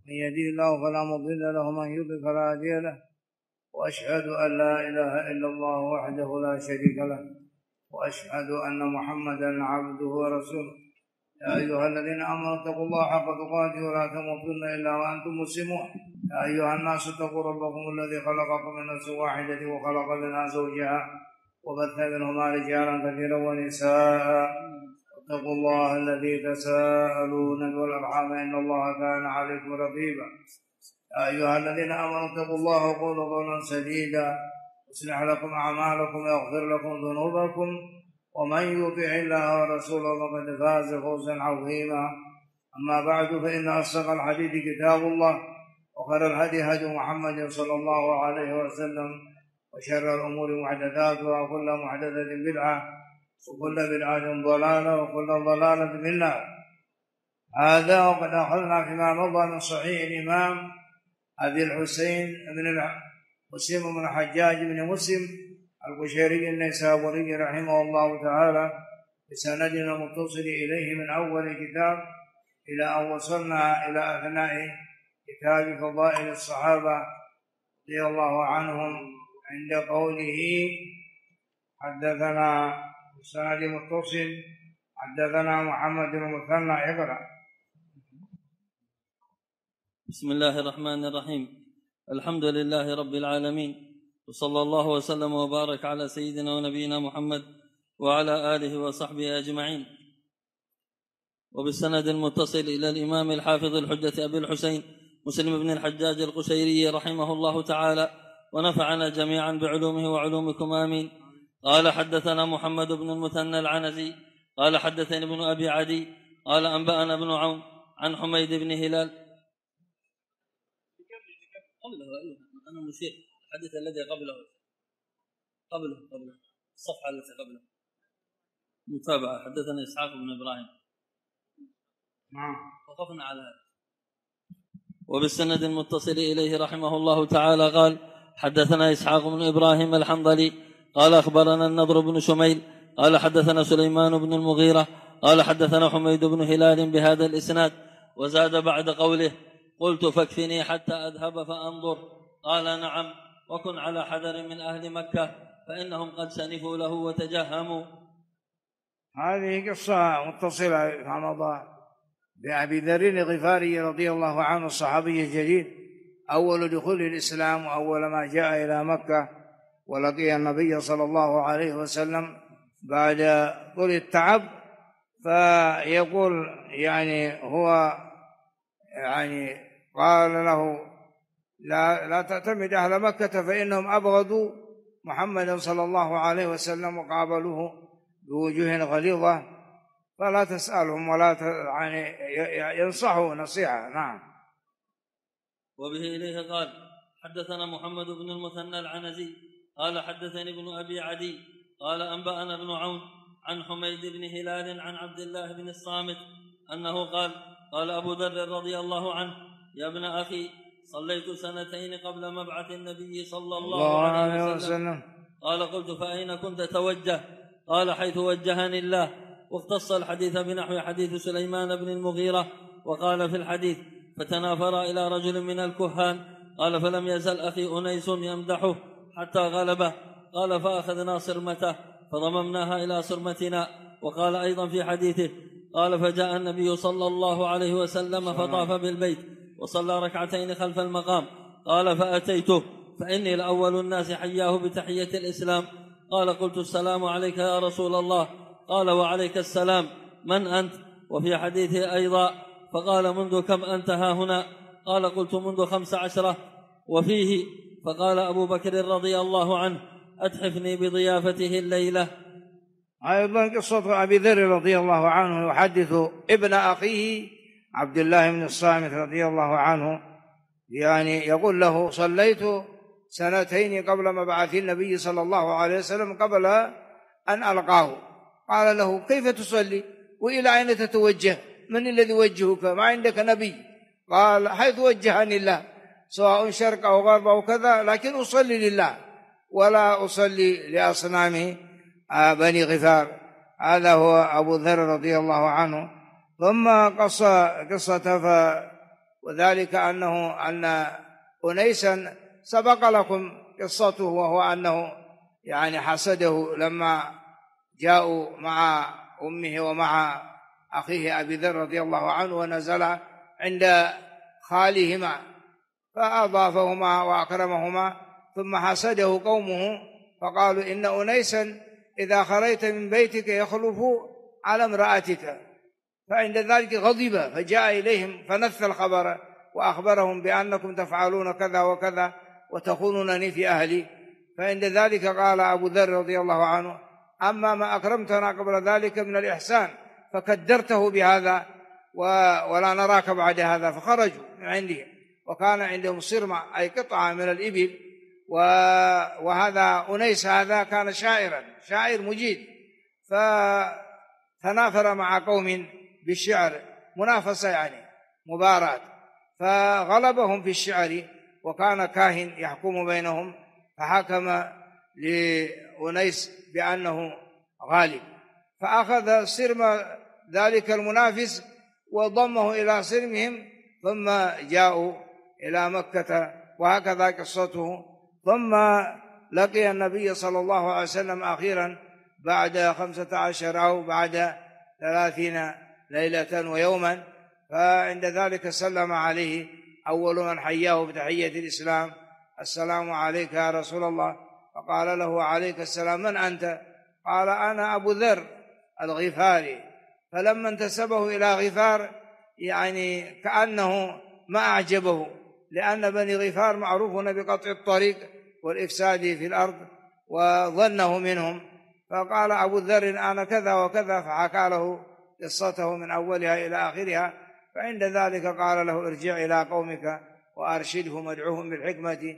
من يهده الله فلا مضل له ومن يضلل فلا هادي له وأشهد أن لا إله إلا الله وحده لا شريك له وأشهد أن محمدا عبده ورسوله. يا أيها الذين آمنوا اتقوا الله حق تقاته ولا تموتن إلا وأنتم مسلمون. يا أيها الناس اتقوا ربكم الذي خلقكم من نفس واحدة وخلق منها زوجها وبث منهما رجالا كثيرا ونساء. اتقوا الله الذي تساءلون والأرحام إن الله كان عليكم رقيبا. يا أيها الذين آمنوا اتقوا الله وقولوا قولا سديدا يصلح لكم أعمالكم ويغفر لكم ذنوبكم ومن يطع الله ورسوله فقد فاز فوزا عظيما. أما بعد فإن أصدق الحديث كتاب الله وخير الهدي هدي محمد صلى الله عليه وسلم وشر الأمور محدثاتها وكل محدثة بدعة وكل بدعة ضلالة وكل ضلالة في النار. هذا وقد أخذنا فيما مضى من صحيح الإمام أبي الحسين بن مسلم بن حجاج بن مسلم القشيري النيسابوري رحمه الله تعالى بسندنا المتصل إليه من أول كتاب إلى أن وصلنا إلى أثناء كتاب فضائل الصحابة رضي الله عنهم عند قوله حدثنا بسند متصل حدثنا محمد بن المثنى. اقرأ. بسم الله الرحمن الرحيم. الحمد لله رب العالمين وصلى الله وسلم وبارك على سيدنا ونبينا محمد وعلى آله وصحبه أجمعين. وبالسند المتصل إلى الإمام الحافظ الحجة أبي الحسين مسلم بن الحجاج القشيري رحمه الله تعالى ونفعنا جميعا بعلومه وعلومكم آمين. قال حدثنا محمد بن المثنى العنزي قال حدثني ابن أبي عدي قال أنبأنا ابن عون عن حميد بن هلال أنا مشير الحديث الذي قبله الصفحة التي قبله متابعة. حدثنا إسحاق بن إبراهيم وقفنا على هذا. وبالسند المتصل إليه رحمه الله تعالى قال حدثنا إسحاق بن إبراهيم الحنظلي قال أخبرنا النضر بن شميل قال حدثنا سليمان بن المغيرة قال حدثنا حميد بن هلال بهذا الإسناد وزاد بعد قوله قلت فاكفني حتى أذهب فأنظر قال نعم وكن على حذر من أهل مكة فإنهم قد سنفوا له وتجهموا. هذه قصة متصلة في مضى بأبي ذر الغفاري رضي الله عنه الصحابي الجليل أول دخول الإسلام وأول ما جاء إلى مكة ولقي النبي صلى الله عليه وسلم بعد طول التعب. فيقول هو قال له لا تعتمد أهل مكة فإنهم أبغضوا محمدا صلى الله عليه وسلم وقابلوه بوجوه غليظة فلا تسألهم ولا ينصحوا نصيحة. نعم. وبه إليه قال حدثنا محمد بن المثنى العنزي قال حدثني ابن أبي عدي قال أنبأنا ابن عون عن حميد بن هلال عن عبد الله بن الصامت أنه قال أبو ذر رضي الله عنه يا ابن أخي صليت 2 قبل مبعث النبي صلى الله عليه وسلم. قال قلت فأين كنت توجه؟ قال حيث وجهني الله. واختص الحديث بنحو حديث سليمان بن المغيرة وقال في الحديث فتنافر إلى رجل من الكهان قال فلم يزل أخي أنيس يمدحه حتى غلبه قال فأخذنا صرمته فضممناها إلى صرمتنا. وقال أيضا في حديثه قال فجاء النبي صلى الله عليه وسلم فطاف بالبيت وصلى 2 ركعتين خلف المقام قال فأتيته فإني لأول الناس حياه بتحية الإسلام. قال قلت السلام عليك يا رسول الله. قال وعليك السلام من أنت؟ وفي حديثه أيضا فقال منذ كم أنت ها هنا؟ قال قلت منذ 15. وفيه فقال أبو بكر رضي الله عنه أتحفني بضيافته الليلة. أيضا قصة أبي ذر رضي الله عنه يحدث ابن أخيه عبد الله بن الصامت رضي الله عنه يقول له صليت 2 قبل مبعث النبي صلى الله عليه وسلم قبل أن ألقاه. قال له كيف تصلي وإلى أين تتوجه؟ من الذي يوجهك؟ ما عندك نبي؟ قال حيث وجهني الله سواء شرق أو غرب أو كذا لكن أصلي لله ولا أصلي لأصنام بني غفار. هذا هو أبو ذر رضي الله عنه. ثم قصته وذلك أن أنيسا سبق لكم قصته، وهو أنه يعني حسده لما جاءوا مع أمه ومع أخيه أبي ذر رضي الله عنه ونزل عند خالهما فأضافهما وأكرمهما، ثم حسده قومه فقالوا إن أنيسا إذا خرجت من بيتك يخلف على امرأتك، فعند ذلك غضب فجاء إليهم فنث الخبر وأخبرهم بأنكم تفعلون كذا وكذا وتخونونني في أهلي. فعند ذلك قال أبو ذر رضي الله عنه: أما ما أكرمتنا قبل ذلك من الإحسان فكدرته بهذا ولا نراك بعد هذا. فخرجوا من عنده، وكان عندهم صرمة أي قطعة من الإبل، وهذا أنيس هذا كان شاعر مجيد، فتنافر مع قوم بالشعر منافسة يعني مباراة، فغلبهم في الشعر، وكان كاهن يحكم بينهم فحكم لأنيس بأنه غالب، فأخذ سرم ذلك المنافس وضمه إلى سرمهم، ثم جاءوا إلى مكة، وهكذا قصته. ثم لقي النبي صلى الله عليه وسلم أخيرا بعد 15 أو بعد 30 ليلة ويوما، فعند ذلك سلم عليه أول من حياه بتحية الإسلام: السلام عليك يا رسول الله. فقال له: عليك السلام، من أنت؟ قال: أنا أبو ذر الغفاري. فلما انتسبه إلى غفار يعني كأنه ما أعجبه، لأن بني غفار معروفون بقطع الطريق والإفساد في الأرض، وظنه منهم. فقال أبو ذر: أنا كذا وكذا، فحكى له قصته من أولها إلى آخرها. فعند ذلك قال له: ارجع إلى قومك وأرشدهم وادعوهم بالحكمة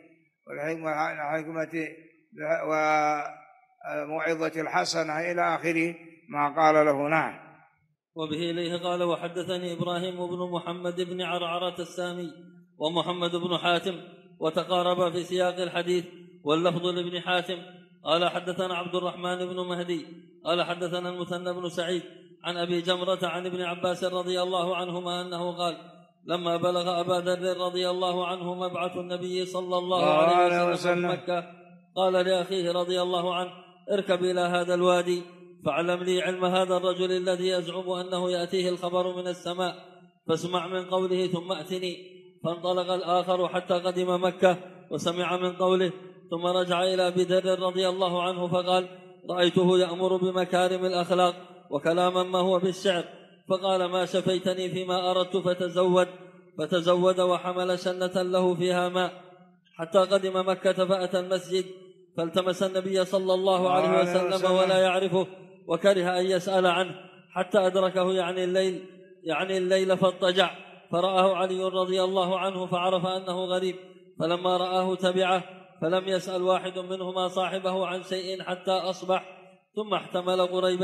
وموعظة الحسنة إلى آخره ما قال له. نعم. وبه إليه قال: وحدثني إبراهيم بن محمد بن عرعرة السامي ومحمد بن حاتم وتقارب في سياق الحديث، واللفظ لابن حاتم قال: حدثنا عبد الرحمن بن مهدي قال: حدثنا المثنى بن سعيد عن أبي جمرة عن ابن عباس رضي الله عنهما أنه قال: لما بلغ أبا ذر رضي الله عنه مبعث النبي صلى الله عليه وسلم في مكة قال لأخيه رضي الله عنه: اركب إلى هذا الوادي فاعلم لي علم هذا الرجل الذي يزعم أنه يأتيه الخبر من السماء، فاسمع من قوله ثم أتني. فانطلق الآخر حتى قدم مكة وسمع من قوله، ثم رجع إلى أبي ذر رضي الله عنه فقال: رأيته يأمر بمكارم الأخلاق وكلاما ما هو بالشعر، فقال: ما شفيتني فيما أردت فتزود وحمل شنة له فيها ماء حتى قدم مكة فأتى المسجد فالتمس النبي صلى الله عليه وسلم ولا يعرفه، وكره أن يسأل عنه حتى أدركه يعني الليل فاضطجع، فرآه علي رضي الله عنه فعرف أنه غريب، فلما رآه تبعه، فلم يسأل واحد منهما صاحبه عن شيء حتى أصبح، ثم احتمل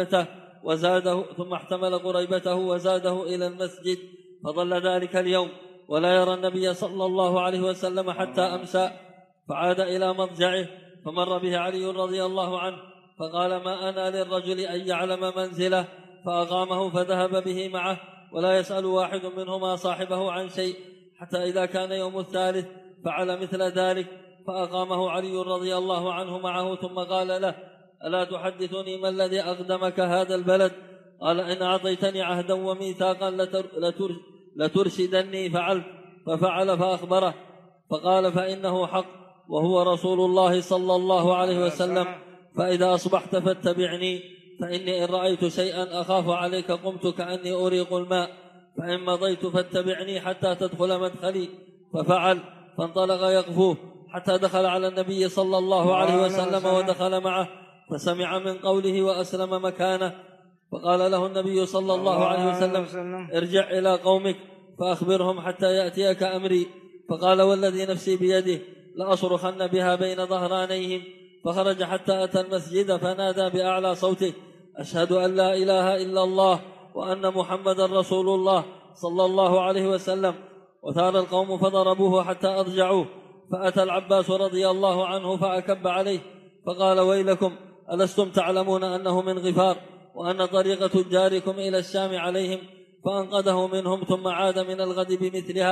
قريبته وزاده إلى المسجد، فظل ذلك اليوم ولا يرى النبي صلى الله عليه وسلم حتى أمسى، فعاد إلى مضجعه، فمر به علي رضي الله عنه فقال: ما أنا للرجل أن يعلم منزله، فأقامه فذهب به معه، ولا يسأل واحد منهما صاحبه عن شيء، حتى إذا كان يوم الثالث فعل مثل ذلك، فأقامه علي رضي الله عنه معه، ثم قال له: ألا تحدثني ما الذي أقدمك هذا البلد؟ قال: إن أعطيتني عهدا وميثاقا لترشدني فعلت، ففعل فأخبره، فقال: فإنه حق وهو رسول الله صلى الله عليه وسلم، فإذا أصبحت فاتبعني، فإني إن رأيت شيئا أخاف عليك قمت كأني أريق الماء، فإن مضيت فاتبعني حتى تدخل مدخلي، ففعل، فانطلق يقفوه حتى دخل على النبي صلى الله عليه وسلم ودخل معه، فسمع من قوله وأسلم مكانه، فقال له النبي صلى الله عليه وسلم: ارجع إلى قومك فأخبرهم حتى يأتيك أمري، فقال: والذي نفسي بيده لأصرخن بها بين ظهرانيهم، فخرج حتى أتى المسجد فنادى بأعلى صوته: أشهد أن لا إله إلا الله وأن محمد رسول الله صلى الله عليه وسلم، وثار القوم فضربوه حتى أضجعوه، فأتى العباس رضي الله عنه فأكب عليه فقال: ويلكم، ألستم تعلمون أنه من غفار وأن طريق تجاركم إلى الشام عليهم؟ فأنقذه منهم، ثم عاد من الغد بمثلها،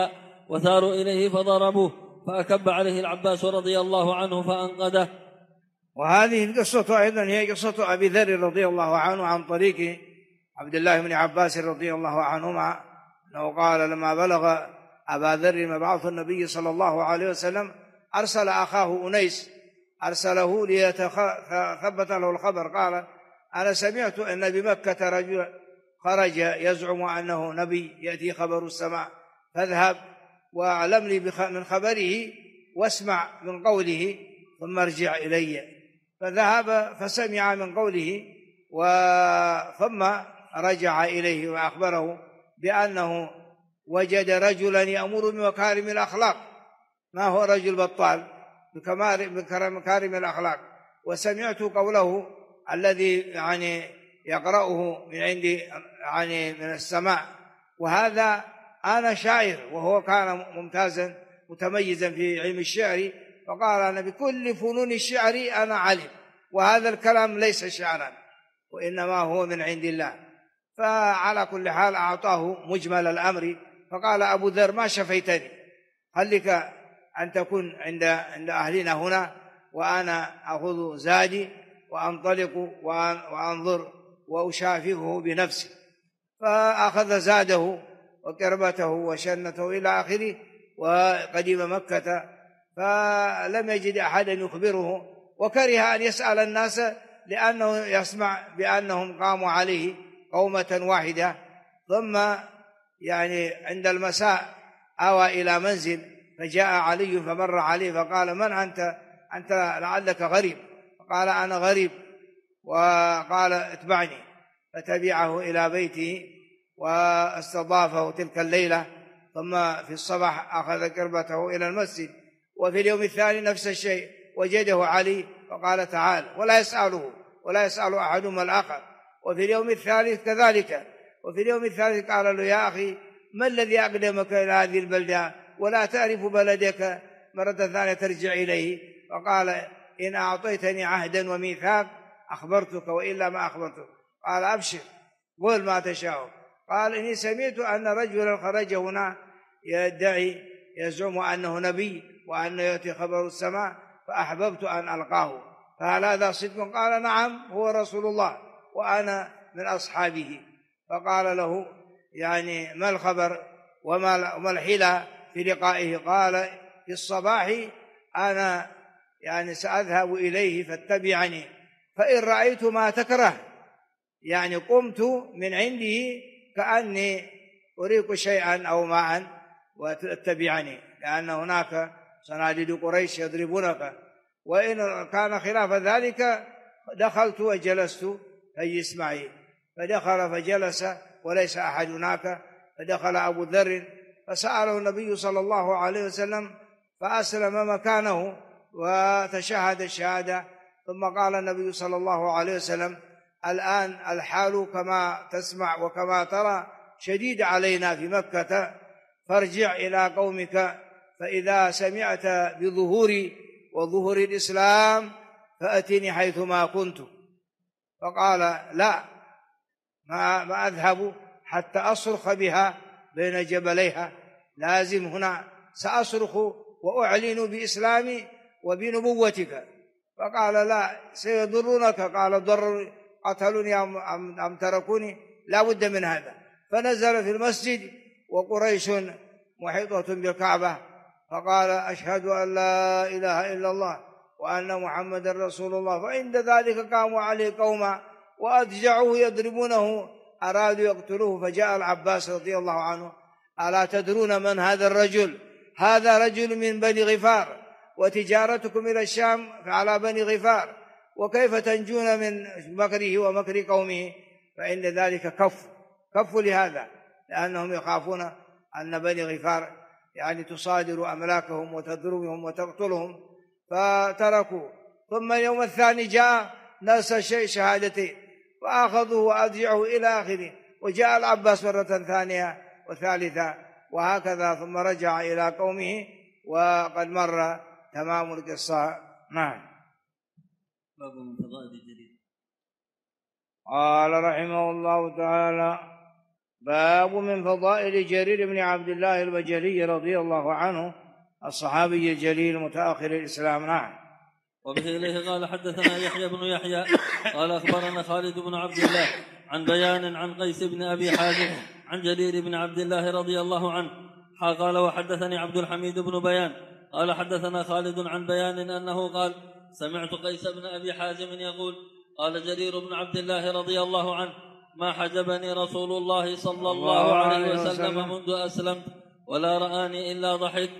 وثاروا إليه فضربوه فأكب عليه العباس رضي الله عنه فأنقذه. وهذه القصة أيضا هي قصة أبي ذر رضي الله عنه عن طريق عبد الله بن عباس رضي الله عنهما أنه قال لما بلغ أبا ذر مبعوث النبي صلى الله عليه وسلم أرسل أخاه أنيس أرسله ليتثبت له الخبر. قال أنا سمعت أن بمكة رجل خرج يزعم أنه نبي يأتي خبر السماء، فاذهب واعلمني من خبره واسمع من قوله ثم ارجع إلي. فذهب فسمع من قوله ثم رجع إليه وأخبره بأنه وجد رجلا يأمر بمكارم الأخلاق، ما هو رجل بطال، بمكارم الأخلاق. وسمعت قوله الذي يعني يقرأه من عندي يعني من السماء، وهذا أنا شاعر، وهو كان ممتازا متميزا في علم الشعر، فقال أنا بكل فنون الشعر أنا علم، وهذا الكلام ليس شعرا وإنما هو من عند الله. فعلى كل حال أعطاه مجمل الأمر. فقال أبو ذر ما شفيتني، خليك أن تكون عند أهلنا هنا، وأنا أخذ زادي وأنطلق وأنظر وأشافهه بنفسي. فأخذ زاده وكربته وشنته إلى آخره، وقدم مكة فلم يجد أحدا يخبره، وكره أن يسأل الناس لأنه يسمع بأنهم قاموا عليه قومة واحدة. ثم يعني عند المساء آوى إلى منزل، فجاء علي فمر عليه فقال من أنت؟ أنت لعلك غريب. فقال أنا غريب. وقال اتبعني، فتبعه إلى بيته واستضافه تلك الليلة. ثم في الصباح أخذ كربته إلى المسجد، وفي اليوم الثاني نفس الشيء، وجده علي فقال تعال، ولا يسأل أحدهما الآخر. وفي اليوم الثالث كذلك. وفي اليوم الثالث قال له يا أخي ما الذي أقدمك إلى هذه البلدة ولا تعرف بلدك مرة ثانية ترجع إليه؟ فقال إن أعطيتني عهدا وميثاق أخبرتك وإلا ما أخبرتك. قال أبشر قل ما تشاء. قال إني سمعت أن رجلا خرج هنا يدعي يزعم أنه نبي وأنه يأتي خبر السماء، فأحببت أن ألقاه، فهل هذا صدق؟ قال نعم هو رسول الله وأنا من أصحابه. فقال له يعني ما الخبر وما الحيلة في لقائه؟ قال في الصباح أنا يعني سأذهب إليه فاتبعني، فإن رأيت ما تكره يعني قمت من عنده كأني أريق شيئا أو ماء واتبعني، لأن هناك صناديد قريش يضربونك. وإن كان خلاف ذلك دخلت وجلست فاجلس معي. فدخل فجلس وليس أحد هناك. فدخل أبو ذر فسأله النبي صلى الله عليه وسلم فأسلم مكانه وتشهد الشهادة. ثم قال النبي صلى الله عليه وسلم الآن الحال كما تسمع وكما ترى شديد علينا في مكة، فارجع إلى قومك، فإذا سمعت بظهوري وظهور الإسلام فأتني حيثما كنت. فقال لا ما أذهب حتى أصرخ بها بين جبليها، لازم هنا سأصرخ وأعلن بإسلامي وبنبوتك. فقال لا سيضرونك. قال ضر قتلوني أم تركوني؟ لا بد من هذا. فنزل في المسجد وقريش محيطة بالكعبة، فقال أشهد أن لا إله إلا الله وأن محمد رسول الله. فعند ذلك قاموا عليه قوما وأضجعوه يضربونه، أرادوا يقتلوه. فجاء العباس رضي الله عنه ألا تدرون من هذا الرجل؟ هذا رجل من بني غفار، وتجارتكم إلى الشام على بني غفار، وكيف تنجون من مكره ومكر قومه؟ فعند ذلك كفوا لهذا، لأنهم يخافون أن بني غفار يعني تصادر أملاكهم وتضربهم وتقتلهم، فتركوا. ثم اليوم الثاني جاء نفس الشيء شهادتين، فأخذوه وأضجعوه إلى آخره. وجاء العباس مرة ثانية وثالثة وهكذا، ثم رجع إلى قومه وقد مر تمام القصة. نعم. باب من فضائل الجليل. قال رحمه الله تعالى باب من فضائل جرير بن عبد الله البجلي رضي الله عنه الصحابي الجليل متأخر الإسلام. نعم. وبه إليه قال حدثنا يحيى بن يحيى قال أخبرنا خالد بن عبد الله عن بيان عن قيس بن أبي حازم عن جرير بن عبد الله رضي الله عنه قال وحدثني عبد الحميد بن بيان قال حدثنا خالد عن بيان أنه قال سمعت قيس بن أبي حازم يقول قال جرير بن عبد الله رضي الله عنه ما حجبني رسول الله صلى الله عليه وسلم منذ أسلمت ولا رآني إلا ضحك.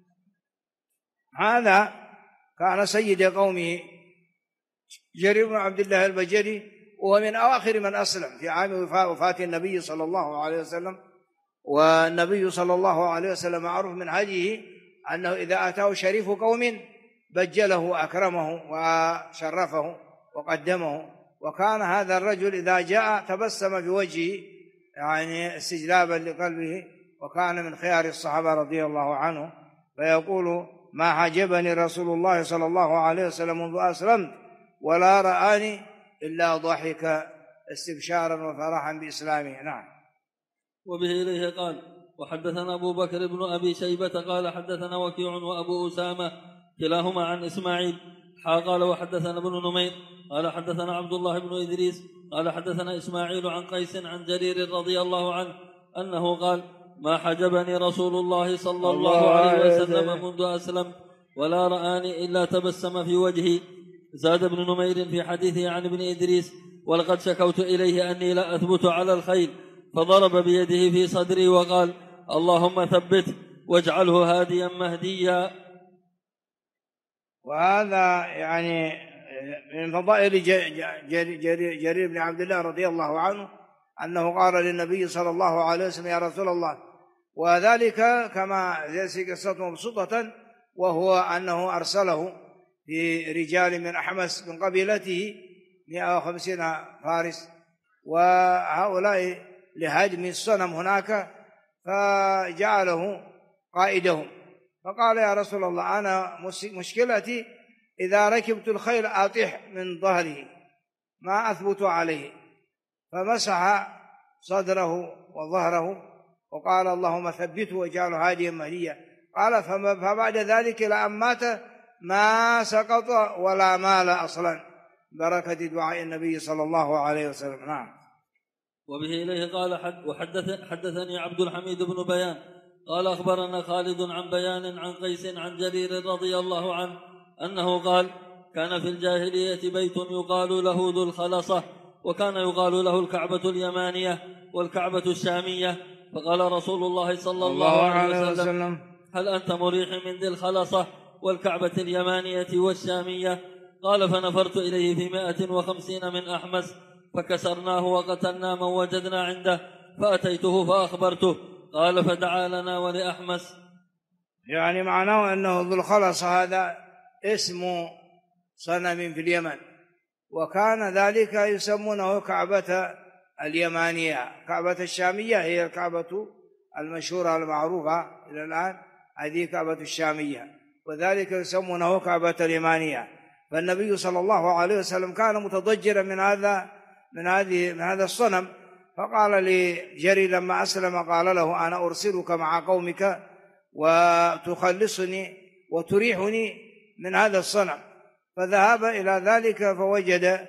هذا كان سيد قومه جرير بن عبد الله البجلي، وهو من أواخر من أسلم في عام وفاة النبي صلى الله عليه وسلم. والنبي صلى الله عليه وسلم معروف من هديه أنه إذا أتاه شريف قوم بجله وأكرمه وشرفه وقدمه، وكان هذا الرجل إذا جاء تبسم في وجهه يعني استجلابا لقلبه، وكان من خيار الصحابة رضي الله عنه، فيقول ما حجبني رسول الله صلى الله عليه وسلم منذ أسلمت ولا رآني إلا ضحك استبشارا وفرحا بإسلامه. نعم. وبه إليه قال وحدثنا أبو بكر بن أبي شيبة قال حدثنا وكيع وأبو أسامة كلاهما عن إسماعيل قال وحدثنا ابن نمير قال حدثنا عبد الله بن إدريس قال حدثنا إسماعيل عن قيس عن جرير رضي الله عنه أنه قال ما حجبني رسول الله صلى الله عليه وسلم منذ أسلم ولا رآني إلا تبسم في وجهي. زاد ابن نمير في حديثه عن ابن إدريس ولقد شكوت إليه أني لا أثبت على الخيل فضرب بيده في صدري وقال اللهم ثبته واجعله هاديا مهديا. وهذا يعني من فضائل جرير بن عبد الله رضي الله عنه أنه قال للنبي صلى الله عليه وسلم يا رسول الله، وذلك كما يأتي قصته مبسوطة، وهو أنه أرسله في رجال من أحمس من قبيلته 150 فارس، وهؤلاء لهدم الصنم هناك فجعله قائدهم، فقال يا رسول الله أنا مشكلتي إذا ركبت الخيل أطيح من ظهره ما أثبت عليه، فمسح صدره وظهره وقال اللهم ثبته واجعله هاديا مهديا. قال فبعد ذلك لأن مات ما سقط ولا مال أصلا بركة دعاء النبي صلى الله عليه وسلم. نعم. وبه إليه قال حدثني عبد الحميد بن بيان قال أخبرنا خالد عن بيان عن قيس عن جرير رضي الله عنه أنه قال كان في الجاهلية بيت يقال له ذو الخلصة، وكان يقال له الكعبة اليمانية والكعبة الشامية، فقال رسول الله صلى الله عليه وسلم هل أنت مريح من ذي الخلصة والكعبة اليمانية والشامية؟ قال فنفرت إليه في 150 من أحمس فكسرناه وقتلنا من وجدنا عنده، فأتيته فأخبرته قال فدعا لنا ولأحمس. يعني معناه أنه ذو الخلصة هذا اسم صنم في اليمن، وكان ذلك يسمونه كعبة اليمانية. كعبة الشامية هي الكعبة المشهورة المعروفة إلى الآن، هذه كعبة الشامية، وذلك يسمونه كعبة اليمانية. فالنبي صلى الله عليه وسلم كان متضجرا من هذا الصنم، فقال لجرير لما أسلم قال له أنا أرسلك مع قومك وتخلصني وتريحني من هذا الصنم. فذهب إلى ذلك فوجد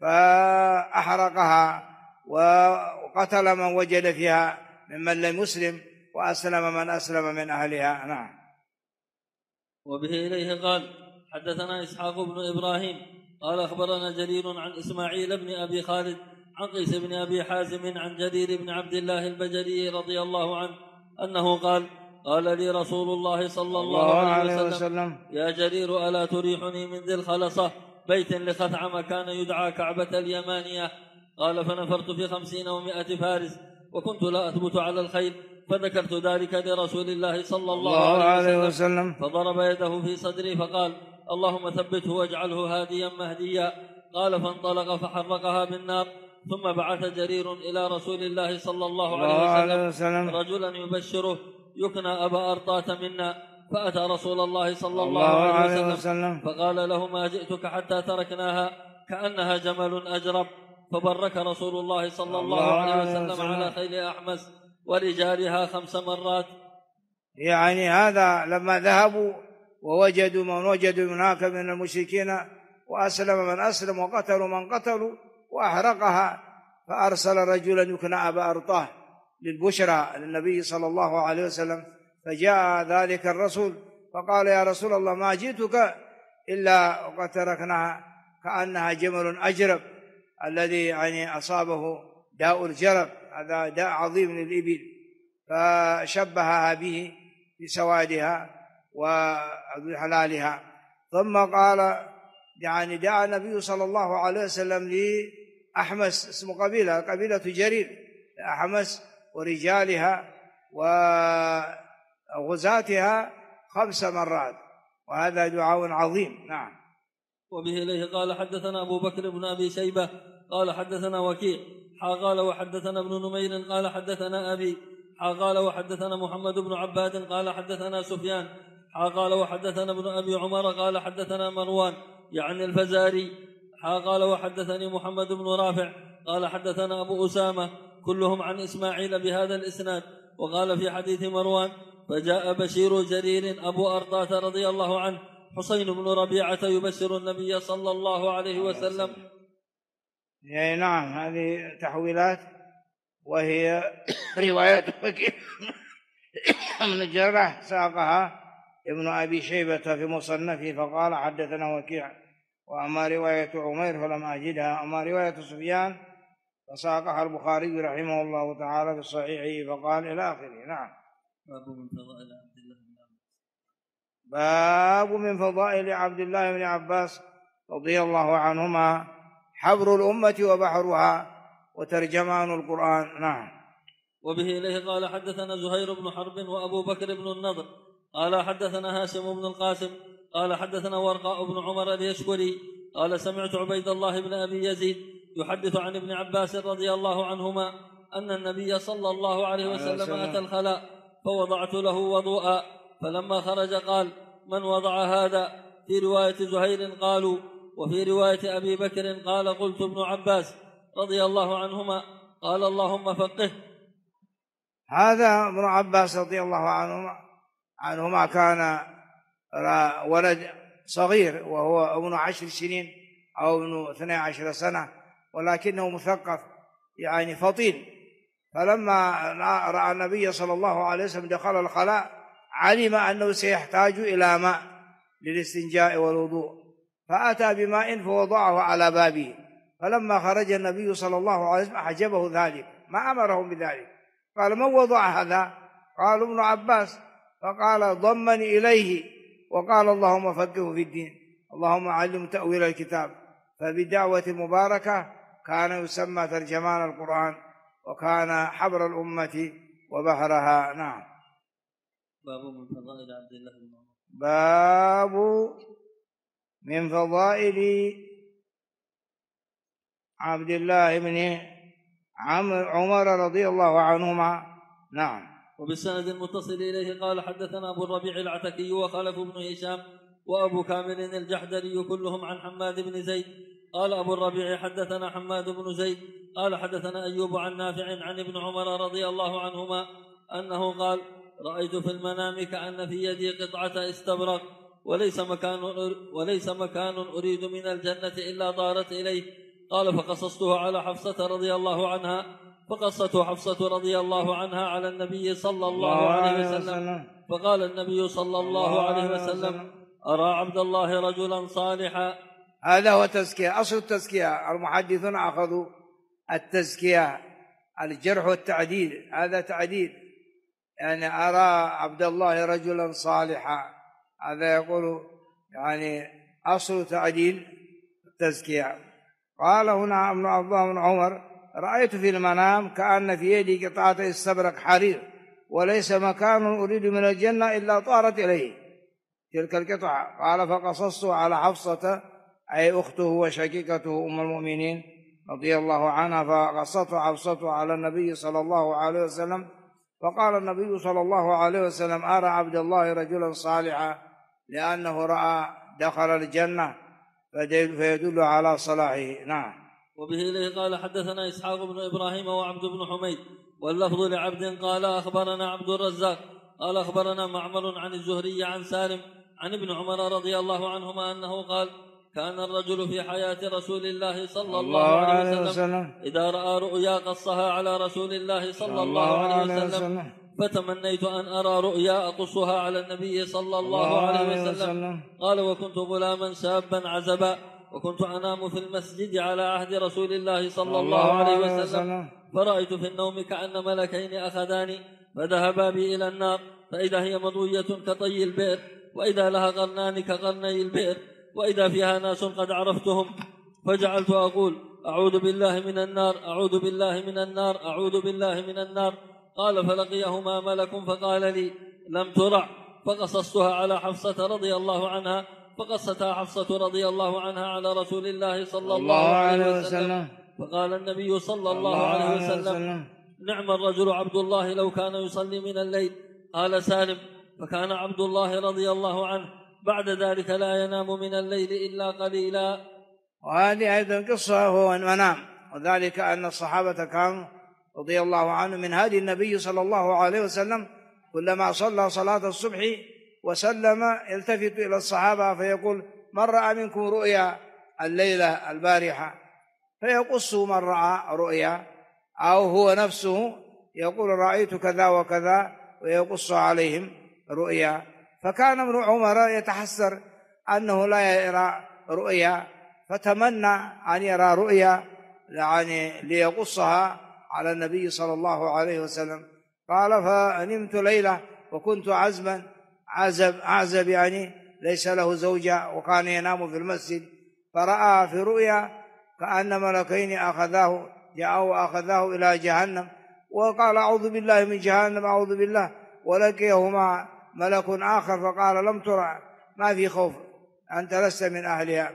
فأحرقها وقتل من وجد فيها ممن لم يسلم وأسلم من أسلم من أهلها. نعم. وبه إليه قال حدثنا إسحاق بن إبراهيم قال أخبرنا جرير عن إسماعيل بن أبي خالد عن قيس بن أبي حازم عن جرير بن عبد الله البجلي رضي الله عنه أنه قال لي رسول الله صلى الله عليه وسلم يا جرير ألا تريحني من ذي الخلصة بيت لخثعم كان يدعى كعبة اليمانية؟ قال فنفرت في 50 و100 فارس وكنت لا أثبت على الخيل، فذكرت ذلك لرسول الله صلى الله عليه وسلم فضرب يده في صدري فقال اللهم ثبته واجعله هاديا مهديا. قال فانطلق فحرقها بالنار. ثم بعث جرير إلى رسول الله صلى الله عليه وسلم رجلا يبشره يكنى أبا أرطاة منا، فأتى رسول الله صلى الله عليه وسلم فقال له ما جئتك حتى تركناها كأنها جمل أجرب، فبرك رسول الله صلى الله عليه وسلم على خيل أحمس ورجالها 5 مرات. يعني هذا لما ذهبوا ووجدوا من وجدوا هناك من المشركين وأسلم من أسلم وقتلوا من قتلوا وأحرقها، فأرسل رجلا يكنى أبا أرطاه للبشرى للنبي صلى الله عليه وسلم، فجاء ذلك الرسول فقال يا رسول الله ما جئتك إلا وقد تركناها كأنها جمل أجرب الذي يعني أصابه داء الجرب، هذا داء عظيم للإبل، فشبهها به بسوادها وحلالها. ثم قال يعني دعا النبي صلى الله عليه وسلم لأحمس، اسم قبيلة جرير، أحمس ورجالها وغزاتها 5 مرات، وهذا دعاء عظيم. نعم. وبه إليه قال حدثنا أبو بكر بن أبي شيبة قال حدثنا وكيع قال وحدثنا ابن نمير قال حدثنا أبي قال وحدثنا محمد بن عباد قال حدثنا سفيان قال وحدثنا ابن أبي عمر قال حدثنا مروان يعني الفزاري قال وحدثني محمد بن رافع قال حدثنا أبو أسامة كلهم عن إسماعيل بهذا الإسناد. وقال في حديث مروان فجاء بشير جرير أبو أرطاة رضي الله عنه حسين بن ربيعة يبشر النبي صلى الله عليه وسلم. يعني نعم، هذه تحويلات، وهي رواية وكيع من الجراح ساقها ابن أبي شيبة في مصنفه فقال حدثنا وكيع، وأما رواية عمير فلم أجدها، أما رواية سفيان فساقها البخاري رحمه الله تعالى في صحيحه فقال إلى آخره. نعم. باب من فضائل عبد الله بن عباس رضي الله عنهما حبر الأمة وبحرها وترجمان القرآن. نعم. وبه إليه قال حدثنا زهير بن حرب وأبو بكر بن النضر قال حدثنا هاشم بن القاسم قال حدثنا ورقاء بن عمر اليشكري قال سمعت عبيد الله بن أبي يزيد يحدث عن ابن عباس رضي الله عنهما أن النبي صلى الله عليه وسلم أتى الخلاء فوضعت له وضوءا، فلما خرج قال من وضع هذا؟ في رواية زهير قالوا، وفي رواية أبي بكر قال قلت ابن عباس رضي الله عنهما قال اللهم فقه. هذا ابن عباس رضي الله عنهما كان ولد صغير وهو ابن 10 سنين أو ابن 12 سنة، ولكنه مثقف يعني فطين، فلما رأى النبي صلى الله عليه وسلم دخل الخلاء علم أنه سيحتاج إلى ماء للاستنجاء والوضوء، فأتى بماء فوضعه على بابه، فلما خرج النبي صلى الله عليه وسلم أحجبه ذلك، ما أمرهم بذلك، قال من وضع هذا؟ قال ابن عباس، فقال ضمني إليه وقال اللهم فقهه في الدين اللهم علم تأويل الكتاب، فبدعوة مباركة كان يسمى ترجمان القرآن وكان حبر الأمة وبحرها. نعم. باب من فضائل عبد الله بن عمر. باب من فضائل عبد الله بن عمر رضي الله عنهما. نعم. وبالسند المتصل إليه قال حدثنا أبو الربيع العتكي وخلف بن هشام وأبو كامل الجحدري كلهم عن حماد بن زيد قال أبو الربيع حدثنا حماد بن زيد قال حدثنا أيوب عن نافع عن ابن عمر رضي الله عنهما أنه قال رأيت في المنام كأن في يدي قطعة استبرق وليس مكان أريد من الجنة إلا طارت إليه. قال فقصصته على حفصة رضي الله عنها، فقصته حفصة رضي الله عنها على النبي صلى الله عليه وسلم، فقال النبي صلى الله عليه وسلم أرى عبد الله رجلا صالحا. هذا هو تزكية، أصل التزكية. المحدثون أخذوا التزكية الجرح والتعديل، هذا تعديل، يعني أرى عبد الله رجلا صالحا، هذا يقول يعني أصل تعديل التزكية. قال هنا ابن عبد الله بن عمر رأيت في المنام كأن في يدي قطعة استبرق حرير وليس مكان أريد من الجنة إلا طارت إليه تلك القطعة. قال فقصصته على حفصة أي أخته وشقيقته أم المؤمنين رضي الله عنها، فقصته حفصة على النبي صلى الله عليه وسلم، فقال النبي صلى الله عليه وسلم أرى عبد الله رجلا صالحا، لأنه رأى دخل الجنة فيدل على صلاحه. نعم. وبه إليه قال حدثنا إسحاق بن إبراهيم وعبد بن حميد واللفظ لعبد قال أخبرنا عبد الرزاق قال أخبرنا معمر عن الزهري عن سالم عن ابن عمر رضي الله عنهما أنه قال كان الرجل في حياة رسول الله صلى الله عليه وسلم إذا رأى رؤيا قصها على رسول الله صلى الله عليه وسلم فتمنيت أن أرى رؤيا أقصها على النبي صلى الله عليه وسلم. قال وكنت غلاما شابا عزبا وكنت أنام في المسجد على عهد رسول الله صلى الله عليه وسلم فرأيت في النوم كأن ملكين أخذاني فذهبا بي إلى النار فإذا هي مضوية كطي البئر وإذا لها قرنان كقرني البئر وإذا فيها ناس قد عرفتهم فجعلت أقول أعوذ بالله من النار أعوذ بالله من النار أعوذ بالله من النار. قال فلقيهما ملك فقال لي لم ترع فقصصتها على حفصة رضي الله عنها فقصتها حفصة رضي الله عنها على رسول الله صلى الله عليه وسلم. فقال النبي صلى الله عليه وسلم نعم الرجل عبد الله لو كان يصلي من الليل. قال سالم فكان عبد الله رضي الله عنه بعد ذلك لا ينام من الليل إلا قليلا. وهذه أيضا قصة هو المنام، وذلك أن الصحابة كانوا رضي الله عنهم من هدي النبي صلى الله عليه وسلم كلما صلى صلاة الصبح وسلم يلتفت إلى الصحابة فيقول من رأى منكم رؤيا الليلة البارحة، فيقص من رأى رؤيا، أو هو نفسه يقول رأيت كذا وكذا ويقص عليهم رؤيا. فكان ابن عمر يتحسر أنه لا يرى رؤيا فتمنى أن يرى رؤيا يعني ليقصها على النبي صلى الله عليه وسلم. قال فنمت ليلة وكنت عزبا عزب يعني ليس له زوجة وكان ينام في المسجد، فرأى في رؤيا كأن ملكين أخذاه جاءوا وأخذاه إلى جهنم وقال أعوذ بالله من جهنم أعوذ بالله، ولقيهما ملك آخر فقال لم ترى ما في خوف أنت لست من أهلها.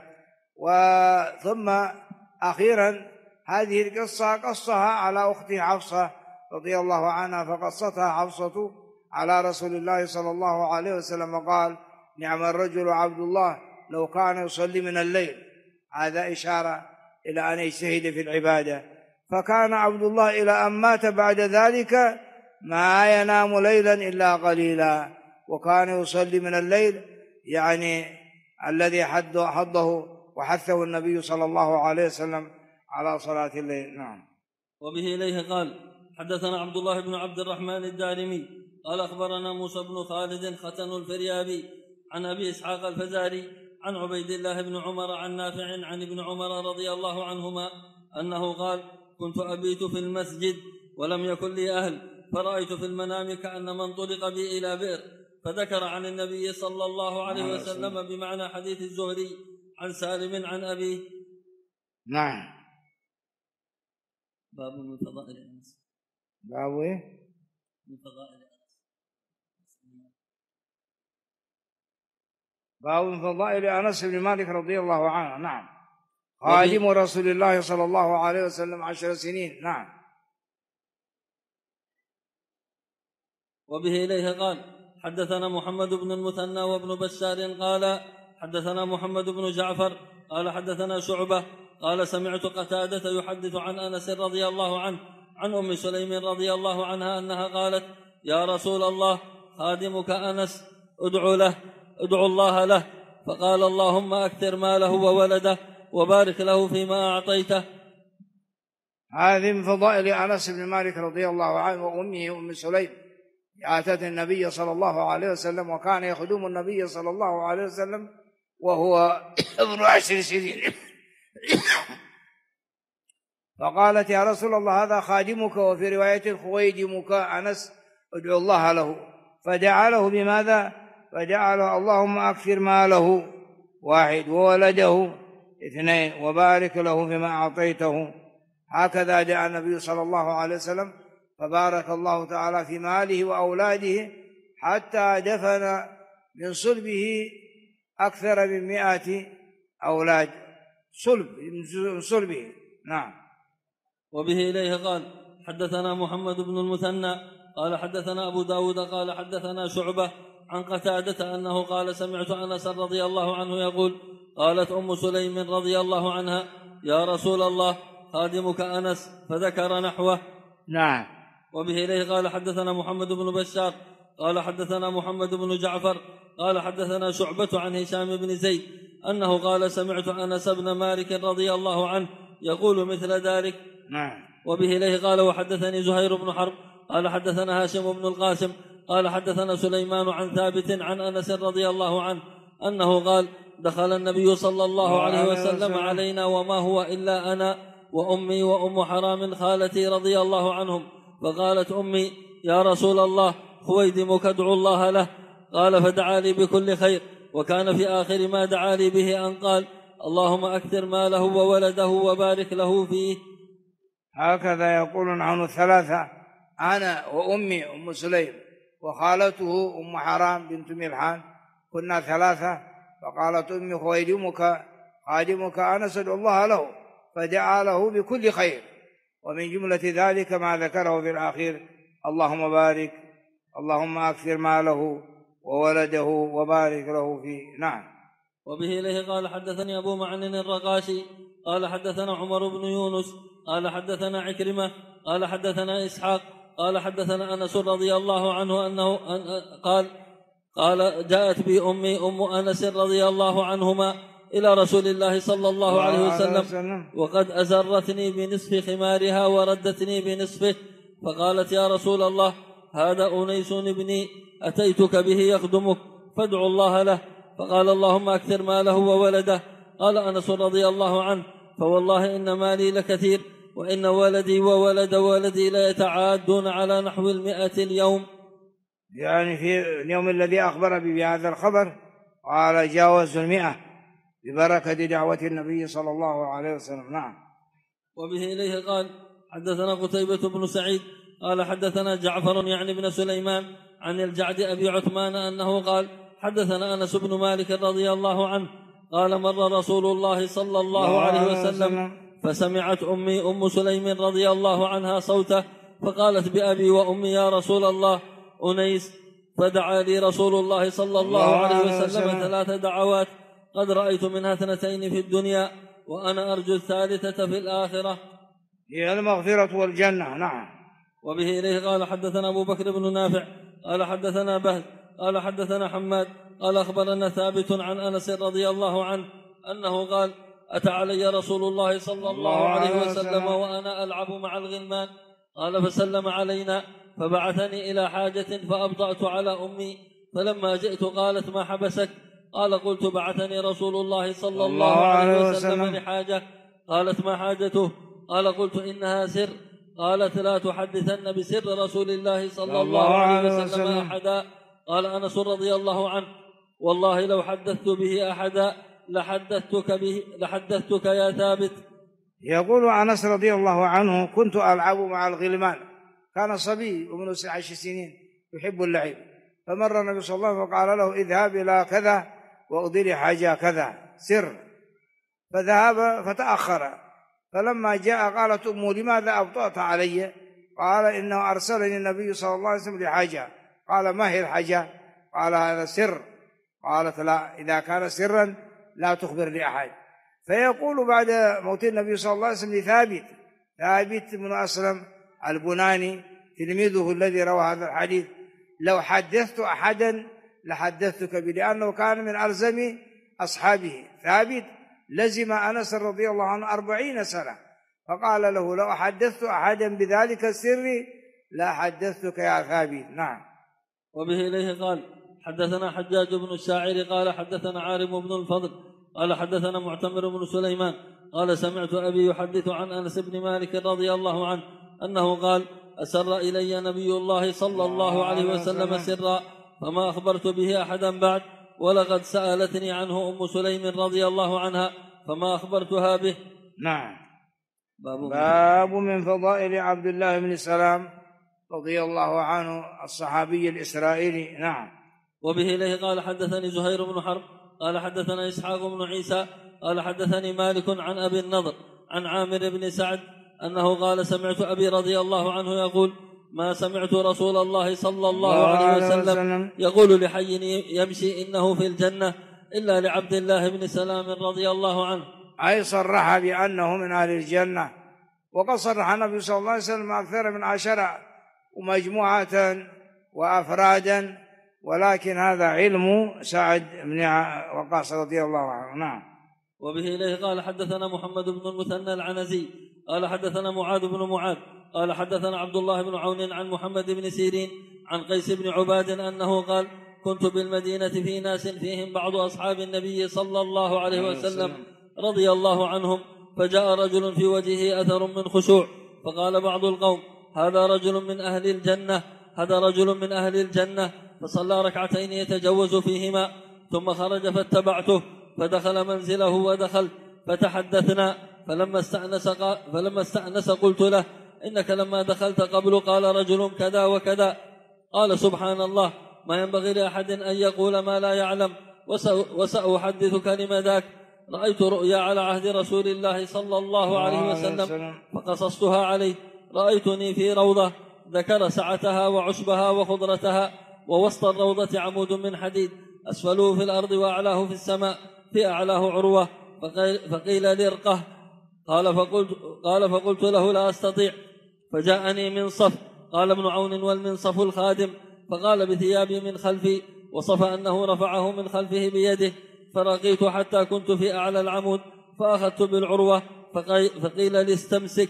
ثم أخيرا هذه القصة قصها على أخته حفصة رضي الله عنها، فقصتها حفصة على رسول الله صلى الله عليه وسلم وقال نعم الرجل عبد الله لو كان يصلي من الليل. هذا إشارة إلى أن يجتهد في العبادة. فكان عبد الله إلى أن مات بعد ذلك ما ينام ليلا إلا قليلا، وكان يصلي من الليل يعني الذي حضه وحثه النبي صلى الله عليه وسلم على صلاة الليل. نعم. وبه إليه قال حدثنا عبد الله بن عبد الرحمن الدارمي قال أخبرنا موسى بن خالد ختن الفريابي عن أبي إسحاق الفزاري عن عبيد الله بن عمر عن نافع عن ابن عمر رضي الله عنهما أنه قال كنت أبيت في المسجد ولم يكن لي أهل فرأيت في المنام كأن من طلق بي إلى بئر، فذكر عن النبي صلى الله عليه وسلم بمعنى حديث الزهري عن سالم عن أبيه. نعم. باب من فضائل أنس. باب من فضائل أنس. باب من فضائل أنس بن مالك رضي الله عنه. نعم. خادم رسول الله صلى الله عليه وسلم 10 سنين. نعم. وبه إليه قال حدثنا محمد بن المثنى وابن بشار قال حدثنا محمد بن جعفر قال حدثنا شعبة قال سمعت قتادة يحدث عن أنس رضي الله عنه عن أم سليم رضي الله عنها أنها قالت يا رسول الله خادمك أنس ادعو الله له، فقال اللهم أكثر ماله وولده وبارك له فيما أعطيته. هذه من فضائل أنس بن مالك رضي الله عنه وأمه أم سليم أتت النبي صلى الله عليه وسلم وكان يخدم النبي صلى الله عليه وسلم وهو ابن 10 سنين فقالت يا رسول الله هذا خادمك، وفي رواية خويدمك أنس ادعو الله له، فدعا له بماذا؟ فدعا له اللهم أكثر ماله 1 وولده 2 وبارك له فيما أعطيته. هكذا دعا النبي صلى الله عليه وسلم فبارك الله تعالى في ماله وأولاده حتى دفن من صلبه أكثر من 100 أولاد من صلبه. نعم. وبه إليه قال حدثنا محمد بن المثنى قال حدثنا أبو داود قال حدثنا شعبة عن قتادة أنه قال سمعت أنس رضي الله عنه يقول قالت أم سليم رضي الله عنها يا رسول الله خادمك أنس، فذكر نحوه. نعم. وبه إليه قال حدثنا محمد بن بشار قال حدثنا محمد بن جعفر قال حدثنا شعبة عن هشام بن زيد أنه قال سمعت أنس بن مالك رضي الله عنه يقول مثل ذلك. نعم. وبه إليه قال وحدثني زهير بن حرب قال حدثنا هاشم بن القاسم قال حدثنا سليمان عن ثابت عن أنس رضي الله عنه أنه قال دخل النبي صلى الله عليه وسلم علينا وما هو إلا أنا وأمي وأم حرام خالتي رضي الله عنهم، فقالت أمي يا رسول الله خويدمك ادعو الله له. قال فدعا لي بكل خير، وكان في آخر ما دعا لي به أن قال اللهم أكثر ماله وولده وبارك له فيه. هكذا يقولون عنه الثلاثة: أنا وأمي أم سليم وخالته أم حرام بنت ملحان، كنا ثلاثة. فقالت أمي خويدمك خادمك أنس ادعو الله له، فدعا له بكل خير. ومن جملة ذلك ما ذكره في الأخير: اللهم بارك، اللهم أكثر ماله وولده وبارك له فيه. نعم. وبه إليه قال حدثني أبو معن الرقاشي قال حدثنا عمر بن يونس قال حدثنا عكرمة قال حدثنا إسحاق قال حدثنا أنس رضي الله عنه أنه قال جاءت بي أمي أم أنس رضي الله عنهما إلى رسول الله صلى الله عليه وسلم وقد أزرتني بنصف خمارها وردتني بنصفه، فقالت يا رسول الله هذا أنيس ابني أتيتك به يخدمك فادعو الله له. فقال اللهم أكثر ماله وولده. قال أنس رضي الله عنه فوالله إن مالي لكثير وإن ولدي وولد ولدي لا يتعادون على نحو 100 اليوم. يعني في اليوم الذي أخبر بهذا الخبر قال جاوز 100 ببركة دعوة النبي صلى الله عليه وسلم. نعم. وبه إليه قال حدثنا قتيبة بن سعيد قال حدثنا جعفر يعني بن سليمان عن الجعد أبي عثمان أنه قال حدثنا أنس بن مالك رضي الله عنه قال مر رسول الله صلى الله عليه وسلم فسمعت أمي أم سليم رضي الله عنها صوته فقالت بأبي وأمي يا رسول الله أنيس، فدعا لي رسول الله صلى الله عليه وسلم 3 دعوات قد رأيت منها 2 في الدنيا وأنا أرجو 3 في الآخرة، هي المغفرة والجنة. نعم. وبه إليه قال حدثنا أبو بكر بن نافع قال حدثنا بهز قال حدثنا حماد قال أخبرنا ثابت عن أنس رضي الله عنه أنه قال أتى علي رسول الله صلى الله عليه وسلم وأنا ألعب مع الغلمان، قال فسلم علينا فبعثني إلى حاجة فأبطأت على أمي، فلما جئت قالت ما حبسك؟ قال قلت بعثني رسول الله صلى الله عليه وسلم لحاجة. قالت ما حاجته؟ قال قلت إنها سر. قالت لا تحدثن بسر رسول الله صلى الله عليه وسلم أحدا. قال أنس رضي الله عنه والله لو حدثت به أحدا لحدثتك يا ثابت. يقول أنس رضي الله عنه كنت ألعب مع الغلمان، كان صبي ومن 10 سنين يحب اللعب، فمر النبي صلى الله عليه وسلم وقال له اذهب إلى كذا وأقضي لي حاجة كذا سر، فذهب فتأخر، فلما جاء قالت أمه لماذا أبطأت علي؟ قال إنه أرسلني النبي صلى الله عليه وسلم لحاجة. قال ما هي الحاجة؟ قال هذا سر. قالت لا، إذا كان سرا لا تخبر لأحد. فيقول بعد موت النبي صلى الله عليه وسلم ثابت بن أسلم البناني تلميذه الذي روى هذا الحديث: لو حدثت أحدا لحدثتك به، لأنه كان من ألزم أصحابه. ثابت لزم أنس رضي الله عنه 40 سنة، فقال له لو حدثت أحدا بذلك السر لا حدثتك يا ثابت. نعم. وبه إليه قال حدثنا حجاج بن الشاعر قال حدثنا عارم بن الفضل قال حدثنا معتمر بن سليمان قال سمعت أبي يحدث عن أنس بن مالك رضي الله عنه أنه قال أسر إلي نبي الله صلى الله عليه وسلم سرا فما أخبرت به أحدا بعد، ولقد سألتني عنه أم سليم رضي الله عنها فما أخبرتها به. نعم. باب من فضائل عبد الله بن سلام رضي الله عنه الصحابي الإسرائيلي. نعم. وبه إليه قال حدثني زهير بن حرب قال حدثنا إسحاق بن عيسى قال حدثني مالك عن أبي النضر عن عامر بن سعد أنه قال سمعت أبي رضي الله عنه يقول ما سمعت رسول الله صلى الله عليه وسلم يقول لحي يمشي إنه في الجنة إلا لعبد الله بن سلام رضي الله عنه. أي صرح بأنه من أهل الجنة وقد صرح النبي صلى الله عليه وسلم أكثر من 10 ومجموعة وأفرادا، ولكن هذا علم سعد بن وقاص رضي الله عنه. نعم. وبه إليه قال حدثنا محمد بن المثنى العنزي قال حدثنا معاذ بن معاذ قال حدثنا عبد الله بن عون عن محمد بن سيرين عن قيس بن عباد أنه قال كنت بالمدينة في ناس فيهم بعض أصحاب النبي صلى الله عليه وسلم رضي الله عنهم، فجاء رجل في وجهه أثر من خشوع، فقال بعض القوم هذا رجل من أهل الجنة، هذا رجل من أهل الجنة، فصلى ركعتين يتجوز فيهما، ثم خرج فاتبعته، فدخل منزله ودخلت فتحدثنا، فلما استأنس قلت له إنك لما دخلت قبل قال رجل كذا وكذا. قال سبحان الله، ما ينبغي لأحد أن يقول ما لا يعلم، وسأحدثك لما ذاك. رأيت رؤيا على عهد رسول الله صلى الله عليه وسلم فقصصتها عليه. رأيتني في روضة ذكر سعتها وعشبها وخضرتها، ووسط الروضة عمود من حديد، أسفله في الأرض وأعلاه في السماء، في أعلاه عروة، فقيل لرقه. قال فقلت له لا أستطيع، فجاءني منصف. قال ابن عون والمنصف الخادم، فقال بثيابي من خلفي، وصف أنه رفعه من خلفه بيده، فرقيت حتى كنت في أعلى العمود، فأخذت بالعروة، فقيل لي استمسك،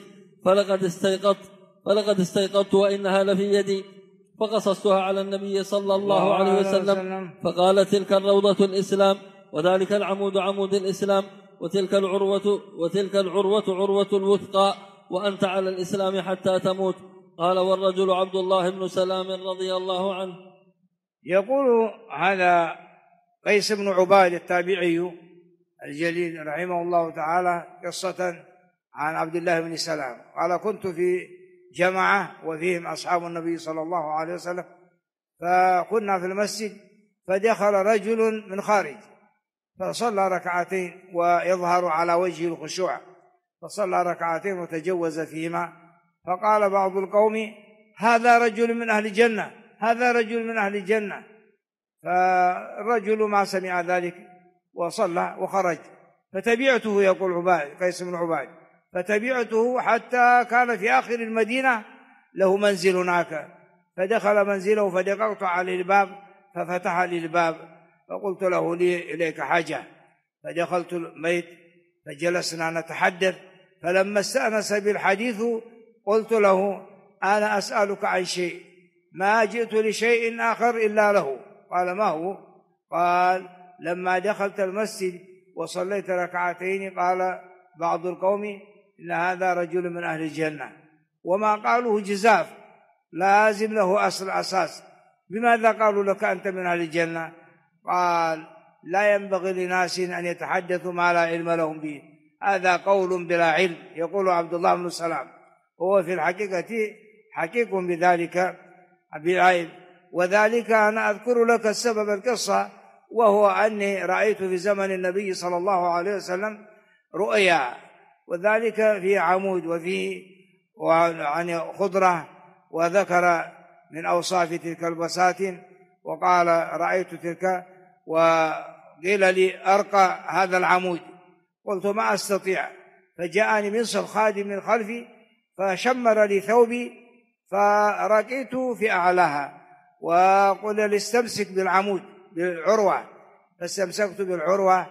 فلقد استيقظت وإنها لفي يدي، فقصصتها على النبي صلى الله عليه وسلم، فقال تلك الروضة الإسلام، وذلك العمود عمود الإسلام، وتلك العروة عروة الوثقى، وأنت على الإسلام حتى تموت. قال والرجل عبد الله بن سلام رضي الله عنه. يقول هذا قيس بن عباد التابعي الجليل رحمه الله تعالى قصة عن عبد الله بن سلام قال كنت في جماعة وفيهم أصحاب النبي صلى الله عليه وسلم، فكنا في المسجد، فدخل رجل من خارج فصلى ركعتين ويظهر على وجهه الخشوع، فصلى ركعتين وتجوز فيهما، فقال بعض القوم هذا رجل من أهل الجنة، هذا رجل من أهل الجنة. فالرجل ما سمع ذلك وصلى وخرج، فتبعته، يقول قيس بن عباد، فتبعته حتى كان في آخر المدينة له منزل هناك، فدخل منزله فدققت عليه الباب ففتح لي الباب، فقلت له لي إليك حاجة، فدخلت البيت فجلسنا نتحدث، فلما استأنس بالحديث قلت له أنا أسألك عن شيء ما جئت لشيء آخر إلا له. قال ما هو؟ قال لما دخلت المسجد وصليت ركعتين قال بعض القوم إن هذا رجل من أهل الجنة، وما قالوه جزاف لازم له أصل أساس. بماذا قالوا لك أنت من أهل الجنة؟ قال لا ينبغي لناس أن يتحدثوا ما لا علم لهم به، هذا قول بلا علم، يقول عبد الله بن سلام، هو في الحقيقة حقيق بذلك بالعلم. وذلك أنا أذكر لك السبب القصة، وهو أني رأيت في زمن النبي صلى الله عليه وسلم رؤيا، وذلك في عمود وفيه خضرة، وذكر من أوصاف تلك البساتين، وقال رأيت تلك، وقيل لي أرقى هذا العمود، قلت ما أستطيع، فجاءني منصف خادم من خلفي فشمر لي ثوبي، فرقيت في أعلاها، وقل لي استمسك بالعمود بالعروة، فاستمسكت بالعروة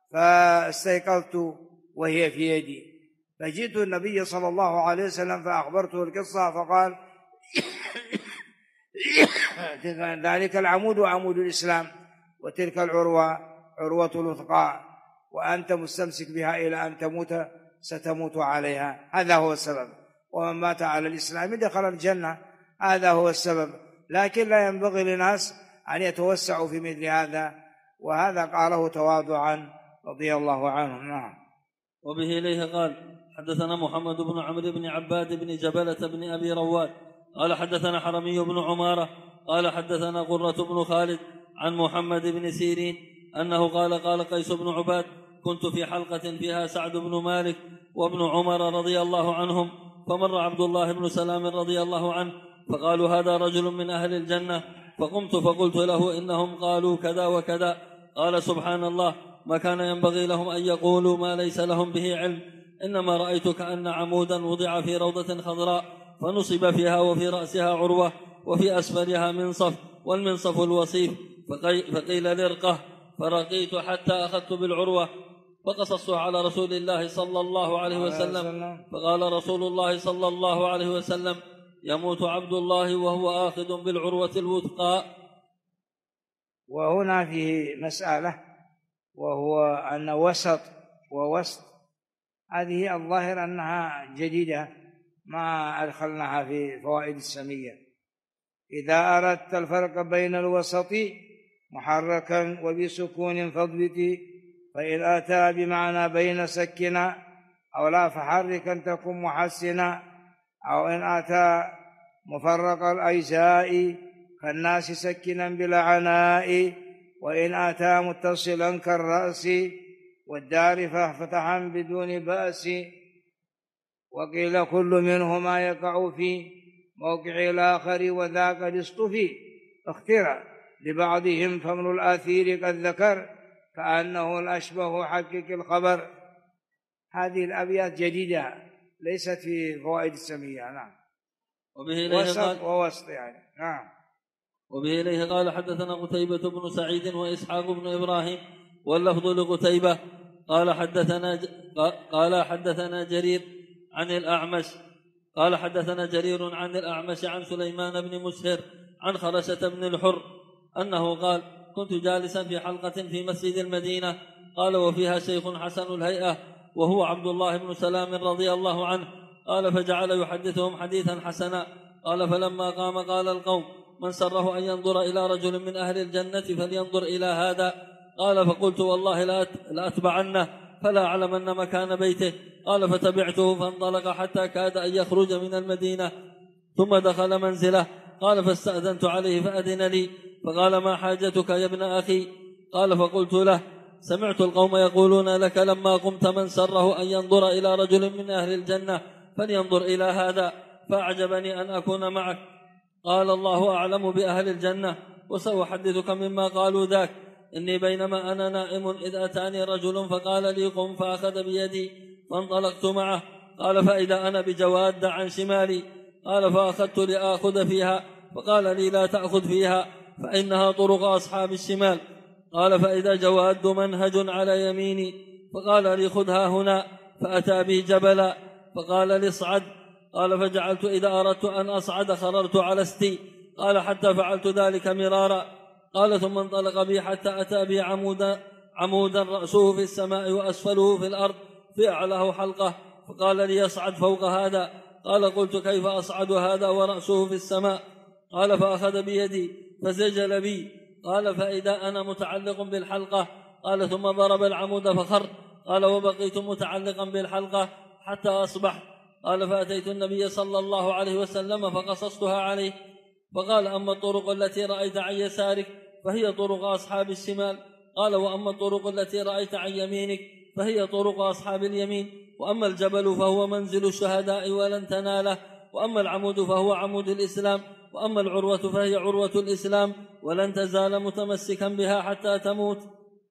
فاستيقظت وهي في يدي، فجئت النبي صلى الله عليه وسلم فأخبرته القصة، فقال ذلك العمود عمود الإسلام، وتلك العروة عروة الوثقى، وأنت مستمسك بها إلى أن تموت ستموت عليها، هذا هو السبب، ومن مات على الإسلام دخل الجنة، هذا هو السبب. لكن لا ينبغي للناس أن يتوسعوا في مثل هذا، وهذا قاله تواضعا رضي الله عنه. نعم. وبه إليه قال حدثنا محمد بن عمرو بن عباد بن جبلة بن أبي رواد قال حدثنا حرمي بن عمارة قال حدثنا قرة بن خالد عن محمد بن سيرين أنه قال قيس بن عباد كنت في حلقة فيها سعد بن مالك وابن عمر رضي الله عنهم، فمر عبد الله بن سلام رضي الله عنه، فقالوا هذا رجل من أهل الجنة، فقمت فقلت له إنهم قالوا كذا وكذا. قال سبحان الله، ما كان ينبغي لهم أن يقولوا ما ليس لهم به علم، إنما رأيت كأن عمودا وضع في روضة خضراء فنصب فيها وفي رأسها عروة وفي أسفلها منصف والمنصف الوصيف، فقيل لرقه، فرقيت حتى أخذت بالعروة فقصصته على رسول الله صلى الله عليه وسلم، فقال رسول الله صلى الله عليه وسلم: يموت عبد الله وهو آخذ بالعروة الوثقى. وهنا فيه مسألة، وهو أن وسط ووسط هذه الظاهر أنها جديدة ما أدخلناها في فوائد السمية. إذا أردت الفرق بين الوسط محركا وبسكون فاضبط، فإن أتى بمعنى بين سكنا أو لا فحركا تكن محسنا، أو إن أتى مفرق الأجزاء كالناس سكنا بلا عناء، وإن أتى متصلا كالرأس والدار ففتحا بدون بأس. وقيل كل منهما يقع في موقع الآخر وذاك الاصطفي اخترع لبعضهم فمن الآثير قد ذكر كأنه الأشبه حقق الخبر. هذه الأبيات جديدة ليست في فوائد السمية. نعم. وسط ووسط يعني. نعم. وبه إليه قال حدثنا قتيبة بن سعيد وإسحاق بن إبراهيم واللفظ لقتيبة قال حدثنا جرير عن الأعمش قال حدثنا جرير عن الأعمش عن سليمان بن مسهر عن خرشة بن الحر أنه قال: كنت جالسا في حلقة في مسجد المدينة، قال: وفيها شيخ حسن الهيئة وهو عبد الله بن سلام رضي الله عنه، قال: فجعل يحدثهم حديثا حسنا، قال: فلما قام قال القوم: من سره أن ينظر إلى رجل من أهل الجنة فلينظر إلى هذا، قال: فقلت: والله لا أتبعنه فلا أعلمن مكان بيته، قال: فتبعته فانطلق حتى كاد أن يخرج من المدينة، ثم دخل منزله، قال: فاستأذنت عليه فأذن لي، فقال: ما حاجتك يا ابن أخي؟ قال: فقلت له: سمعت القوم يقولون لك لما قمت: من سره أن ينظر إلى رجل من أهل الجنة فلينظر إلى هذا، فأعجبني أن أكون معك. قال: الله أعلم بأهل الجنة، وسأحدثك مما قالوا ذاك. إني بينما أنا نائم إذ أتاني رجل فقال لي: قم، فأخذ بيدي فانطلقت معه، قال: فإذا أنا بجواد عن شمالي، قال: فأخذت لآخذ فيها، فقال لي: لا تأخذ فيها فإنها طرق أصحاب الشمال، قال: فإذا جواد منهج على يميني، فقال لي: خذها هنا، فأتى بي جبلا، فقال لي: اصعد، قال: فجعلت إذا أردت أن أصعد خررت على استي، قال: حتى فعلت ذلك مرارا، قال: ثم انطلق بي حتى أتى بي عمودا رأسه في السماء وأسفله في الأرض، في أعلاه حلقة، فقال لي: اصعد فوق هذا، قال: قلت: كيف أصعد هذا ورأسه في السماء؟ قال: فأخذ بيدي فسجل بي، قال: فإذا أنا متعلق بالحلقة، قال: ثم ضرب العمود فخر، قال: وبقيت متعلقا بالحلقة حتى أصبح، قال: فأتيت النبي صلى الله عليه وسلم فقصصتها عليه، فقال: أما الطرق التي رأيت عن يسارك فهي طرق أصحاب الشمال، قال: وأما الطرق التي رأيت عن يمينك فهي طرق أصحاب اليمين، وأما الجبل فهو منزل الشهداء ولن تناله، وأما العمود فهو عمود الإسلام، وأما العروة فهي عروة الإسلام ولن تزال متمسكا بها حتى تموت.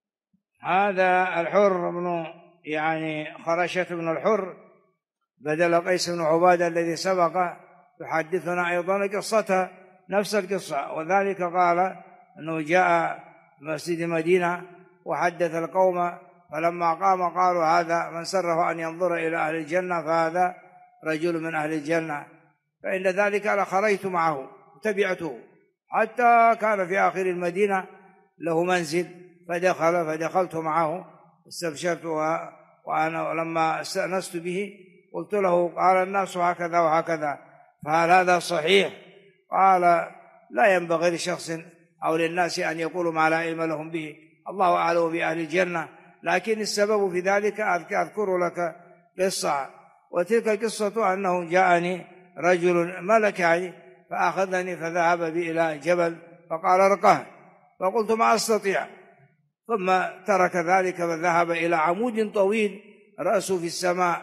هذا الحر بن خرشة بن الحر بدل قيس بن عبادة الذي سبق يحدثنا أيضا قصتها نفس القصة، وذلك قال أنه جاء مسجد المدينة وحدث القوم، فلما قام قالوا: هذا من سره أن ينظر إلى أهل الجنة فهذا رجل من أهل الجنة. فإن ذلك لخرجت معه وتبعته حتى كان في آخر المدينة له منزل، فدخلت معه واستبشرت، وأنا لما استأنست به قلت له: قال الناس هكذا وهكذا، فهل هذا صحيح؟ قال: لا ينبغي لشخص أو للناس أن يقولوا ما لا علم لهم به، الله أعلم بأهل الجنة، لكن السبب في ذلك أذكر لك قصة، وتلك القصة أنه جاءني رجل ملك فأخذني فذهب بي إلى جبل فقال: ارقه، فقلت: ما أستطيع، ثم ترك ذلك فذهب إلى عمود طويل رأسه في السماء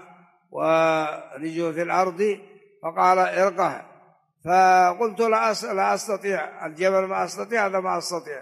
ورجله في الأرض، فقال: ارقه، فقلت: لا أستطيع، الجبل ما أستطيع، هذا ما أستطيع،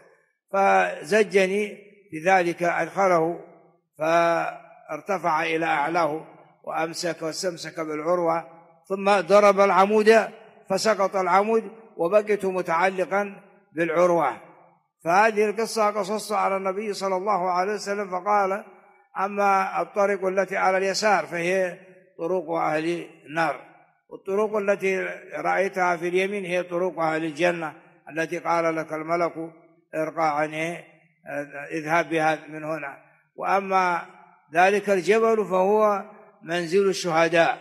فزجني بذلك، أدخله فارتفع إلى أعلاه وأمسك واستمسك بالعروة، ثم ضرب العمود فسقط العمود وبقيت متعلقا بالعروة. فهذه القصة قصصت على النبي صلى الله عليه وسلم، فقال: أما الطريق التي على اليسار فهي طرق أهل النار، والطرق التي رأيتها في اليمين هي طرق أهل الجنة التي قال لك الملك ارقى عنه اذهب بها من هنا. وأما ذلك الجبل فهو منزل الشهداء،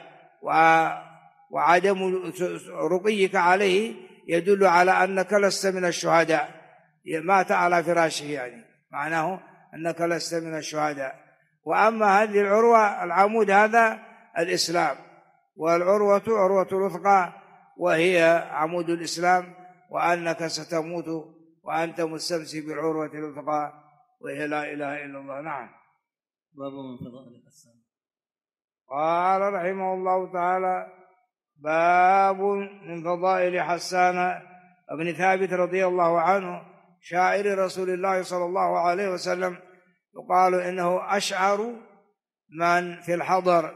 وعدم رقيك عليه يدل على أنك لست من الشهداء، مات على فراشه، يعني معناه أنك لست من الشهداء. وأما هذه العروة العمود هذا الإسلام، والعروة عروة الوثقى وهي عمود الإسلام، وأنك ستموت وأنت مستمسك بالعروة الوثقى وهي لا إله إلا الله. نعم. باب من فضائل حسان. قال رحمه الله تعالى: باب من فضائل حسان بن ثابت رضي الله عنه شاعر رسول الله صلى الله عليه وسلم. يقال إنه أشعر من في الحضر،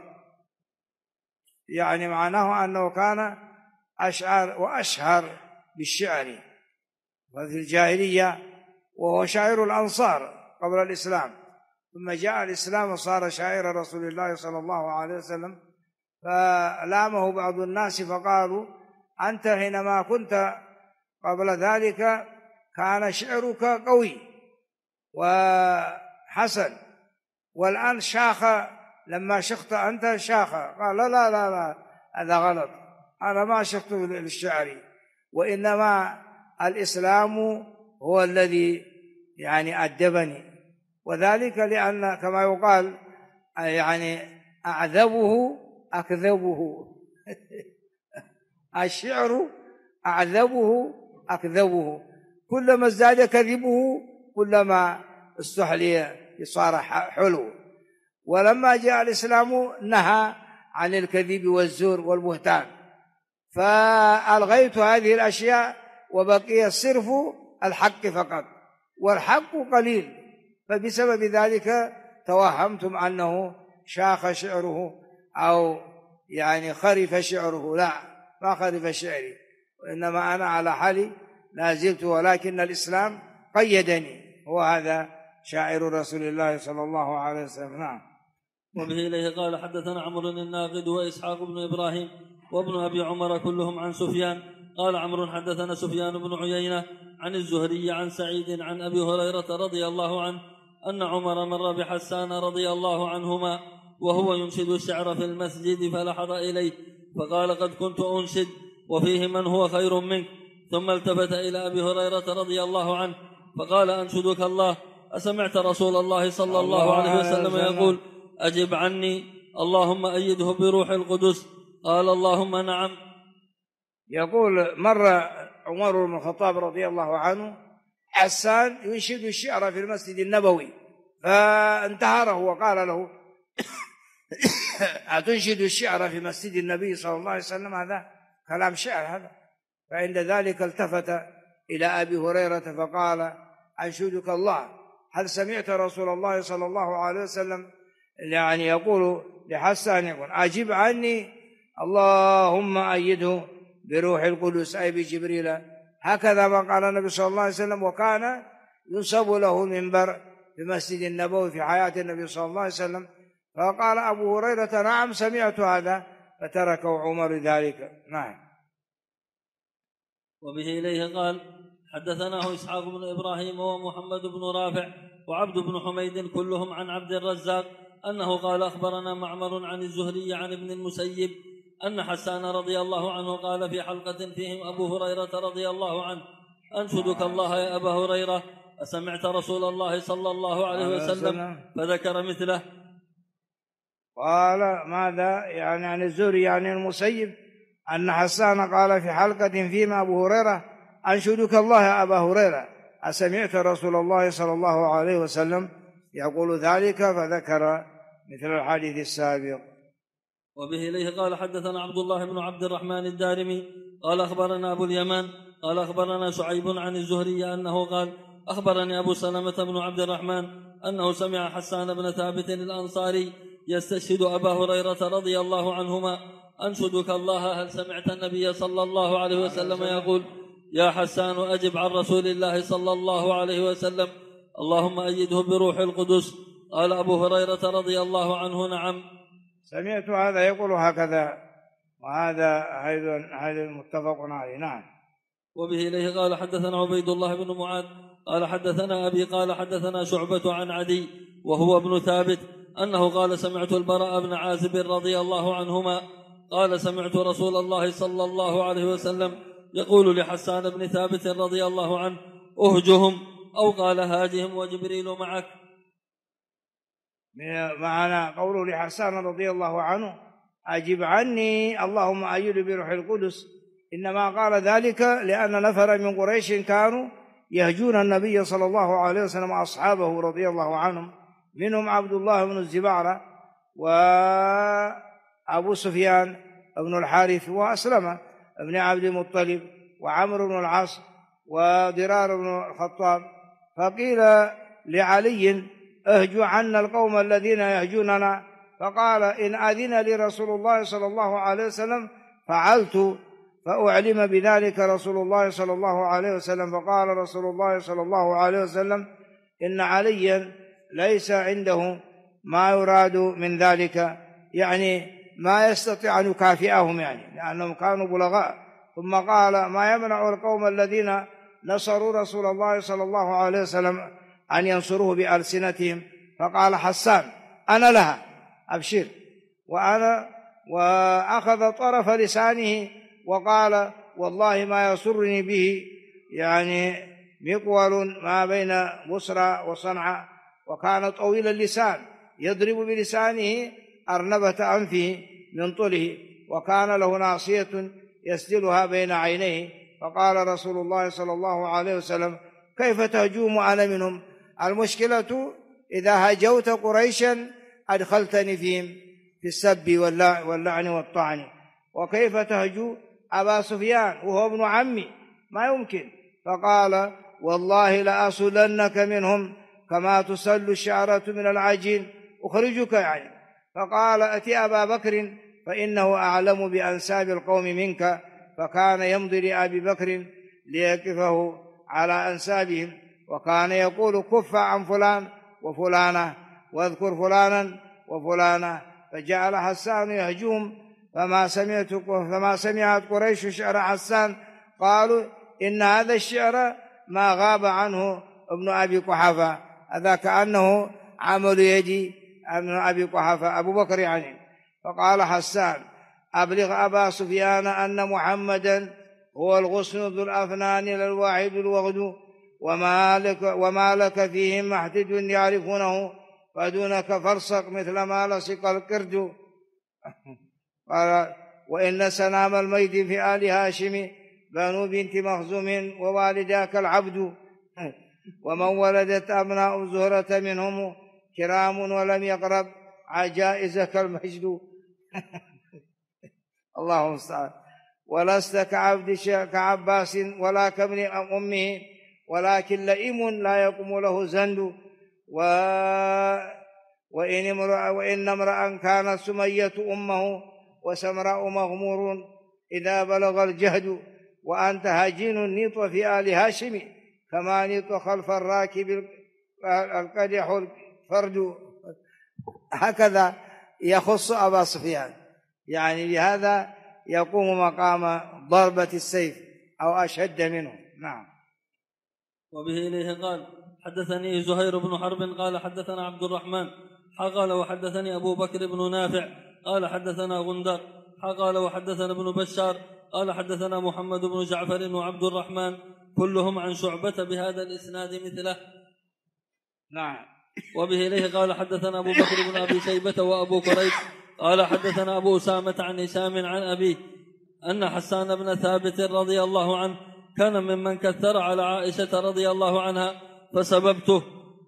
يعني معناه أنه كان أشعر وأشهر بالشعر وفي الجاهلية، وهو شاعر الأنصار قبل الإسلام، ثم جاء الإسلام وصار شاعر رسول الله صلى الله عليه وسلم. فلامه بعض الناس فقالوا: أنت حينما كنت قبل ذلك كان شعرك قوي وحسن، والآن شاخ، لما شخت أنت شاخ. قال: لا لا لا لا، هذا غلط، أنا ما شخت للشعر، وإنما الإسلام هو الذي يعني أدبني، وذلك لأن كما يقال يعني أعذبه أكذبه الشعر أعذبه أكذبه، كلما ازداد كذبه كلما استحلي صار حلو. ولما جاء الإسلام نهى عن الكذب والزور والبهتان، فألغيت هذه الأشياء وبقي صرف الحق فقط، والحق قليل، فبسبب ذلك توهمتم أنه شاخ شعره أو يعني خرف شعره. لا، ما خرف شعري، وإنما أنا على حالي لا زلت، ولكن الإسلام قيدني، وهذا شاعر رسول الله صلى الله عليه وسلم. نعم. وبه إليه قال: حدثنا عمرو الناقد وإسحاق بن إبراهيم وابن أبي عمر كلهم عن سفيان. قال عمرو: حدثنا سفيان بن عيينة عن الزهري عن سعيد عن أبي هريرة رضي الله عنه أن عمر مر بحسان رضي الله عنهما وهو ينشد الشعر في المسجد، فلحظ إليه فقال: قد كنت أنشد وفيه من هو خير منك. ثم التفت إلى أبي هريرة رضي الله عنه فقال: أنشدك الله، أسمعت رسول الله صلى الله عليه وسلم يقول: أجب عني، اللهم أيده بروح القدس؟ قال: اللهم نعم. يقول: مر عمر بن الخطاب رضي الله عنه حسان ينشد الشعر في المسجد النبوي، فانتهره وقال له: أتنشد الشعر في مسجد النبي صلى الله عليه وسلم؟ هذا كلام شعر هذا. فعند ذلك التفت إلى أبي هريرة فقال: أنشدك الله، هل سمعت رسول الله صلى الله عليه وسلم يعني يقول لحسان يقول: أجب عني، اللهم أيده بروح القدس، أي بجبريل. هكذا ما قال النبي صلى الله عليه وسلم، وكان ينصب له منبر في مسجد النبوي في حياة النبي صلى الله عليه وسلم. فقال أبو هريرة: نعم سمعت هذا، فتركه عمر ذلك. نعم. وبه إليه قال: حدثناه إسحاق بن إبراهيم ومحمد بن رافع وعبد بن حميد كلهم عن عبد الرزاق أنه قال: أخبرنا معمر عن الزهري عن ابن المسيب أن حسان رضي الله عنه قال في حلقة فيهم أبو هريرة رضي الله عنه: أنشدك الله يا أبا هريرة، أسمعت رسول الله صلى الله عليه وسلم؟ فذكر مثله. قال: ماذا يعني عن الزهري يعني المسيب أن حسان قال في حلقة فيما أبو هريرة: أنشدك الله يا أبا هريرة، أسمعت رسول الله صلى الله عليه وسلم يقول ذلك؟ فذكر مثل الحديث السابق. وبه إليه قال: حدثنا عبد الله بن عبد الرحمن الدارمي قال: أخبرنا أبو اليمان قال: أخبرنا شعيب عن الزهري أنه قال: أخبرني أبو سلمة بن عبد الرحمن أنه سمع حسان بن ثابت الأنصاري يستشهد أبا هريرة رضي الله عنهما: أنشدك الله هل سمعت النبي صلى الله عليه وسلم يقول: يا حسان أجب عن رسول الله صلى الله عليه وسلم اللهم أيده بروح القدس. قال أبو هريرة رضي الله عنه: نعم سمعت هذا يقول هكذا، وهذا هذا متفق عليه. نعم. وبه إليه قال حدثنا عبيد الله بن معاذ قال حدثنا أبي قال حدثنا شعبة عن عدي وهو ابن ثابت أنه قال: سمعت البراء بن عازب رضي الله عنهما قال: سمعت رسول الله صلى الله عليه وسلم يقول لحسان بن ثابت رضي الله عنه: أهجهم، أو قال: هاجهم وجبريل معك. معنى قوله لحسان رضي الله عنه: أجب عني اللهم أيد بروح القدس، إنما قال ذلك لأن نفر من قريش كانوا يهجون النبي صلى الله عليه وسلم أصحابه رضي الله عنهم، منهم عبد الله بن الزبارة وأبو سفيان بن الحارث وأسلمة بن عبد المطلب وعمرو بن العاص وضرار بن الخطاب، فقيل لعلي: اهجوا عنا القوم الذين يهجوننا، فقال: إن أذن لي رسول الله صلى الله عليه وسلم فعلت، فأعلم بذلك رسول الله صلى الله عليه وسلم، فقال رسول الله صلى الله عليه وسلم: إن عليا ليس عنده ما يراد من ذلك، يعني ما يستطيع أن يكافئهم، يعني لأنهم كانوا بلغاء. ثم قال: ما يمنع القوم الذين نصروا رسول الله صلى الله عليه وسلم أن ينصروه بألسنتهم؟ فقال حسان: أنا لها، أبشر. وأخذ طرف لسانه وقال: والله ما يسرني به يعني مقول ما بين بصرى وصنعاء، وكان طويل اللسان يضرب بلسانه أرنبة أنفه من طوله، وكان له ناصية يسدلها بين عينيه. فقال رسول الله صلى الله عليه وسلم: كيف تهجوم أنا منهم؟ المشكلة إذا هجوت قريشا أدخلتني فيهم في السب واللعن والطعن، وكيف تهجو أبا سفيان وهو ابن عمي؟ ما يمكن. فقال: والله لأصلنك منهم كما تسل الشعرة من العجين، أخرجك يعني. فقال: أتي أبا بكر فإنه أعلم بأنساب القوم منك، فكان يمضي لأبي بكر ليكفه على أنسابهم، وكان يقول: كف عن فلان وفلانة واذكر فلانا وفلانة. فجعل حسان يهجوم، فما سمعت قريش شعر حسان قالوا: إن هذا الشعر ما غاب عنه ابن أبي قحافة. هذا كأنه عمل يدي ابن أبي قحافة أبو بكر يعني. فقال حسان: أبلغ أبا سفيان أن محمدا هو الغصن ذو الأفنان للواحد الوغد، وما لك فيهم محتج يعرفونه، فدونك فرسق مثل ما لصق القرد. قال: وإن سنام الميت في آل هاشم بنو بنت مخزوم ووالداك العبد، ومن ولدت أبناء زهرة منهم كرام ولم يقرب عجائزك المجد. الله المستعان. ولست كعباس ولا كابن أمه، ولكن لئيم لا يقوم له زند. وإن امرأ كانت سمية أمه وسمراء مغمور إذا بلغ الجهد، وأنت هجين النيط في آل هاشم كما نيط خلف الراكب القدح الفرد. هكذا يخص أبا سفيان، يعني بهذا يقوم مقام ضربة السيف أو أشد منه. نعم. وبه إليه قال حدثني زهير بن حرب قال حدثنا عبد الرحمن قال وحدثني أبو بكر بن نافع قال حدثنا غندر قال وحدثنا ابن بشار قال حدثنا محمد بن جعفر وعبد الرحمن كلهم عن شعبة بهذا الإسناد مثله. نعم. وبه إليه قال حدثنا أبو بكر بن أبي شيبة وأبو كريب قال حدثنا أبو أسامة عن هشام عن أبيه أن حسان بن ثابت رضي الله عنه كان ممن كثر على عائشة رضي الله عنها فسببته.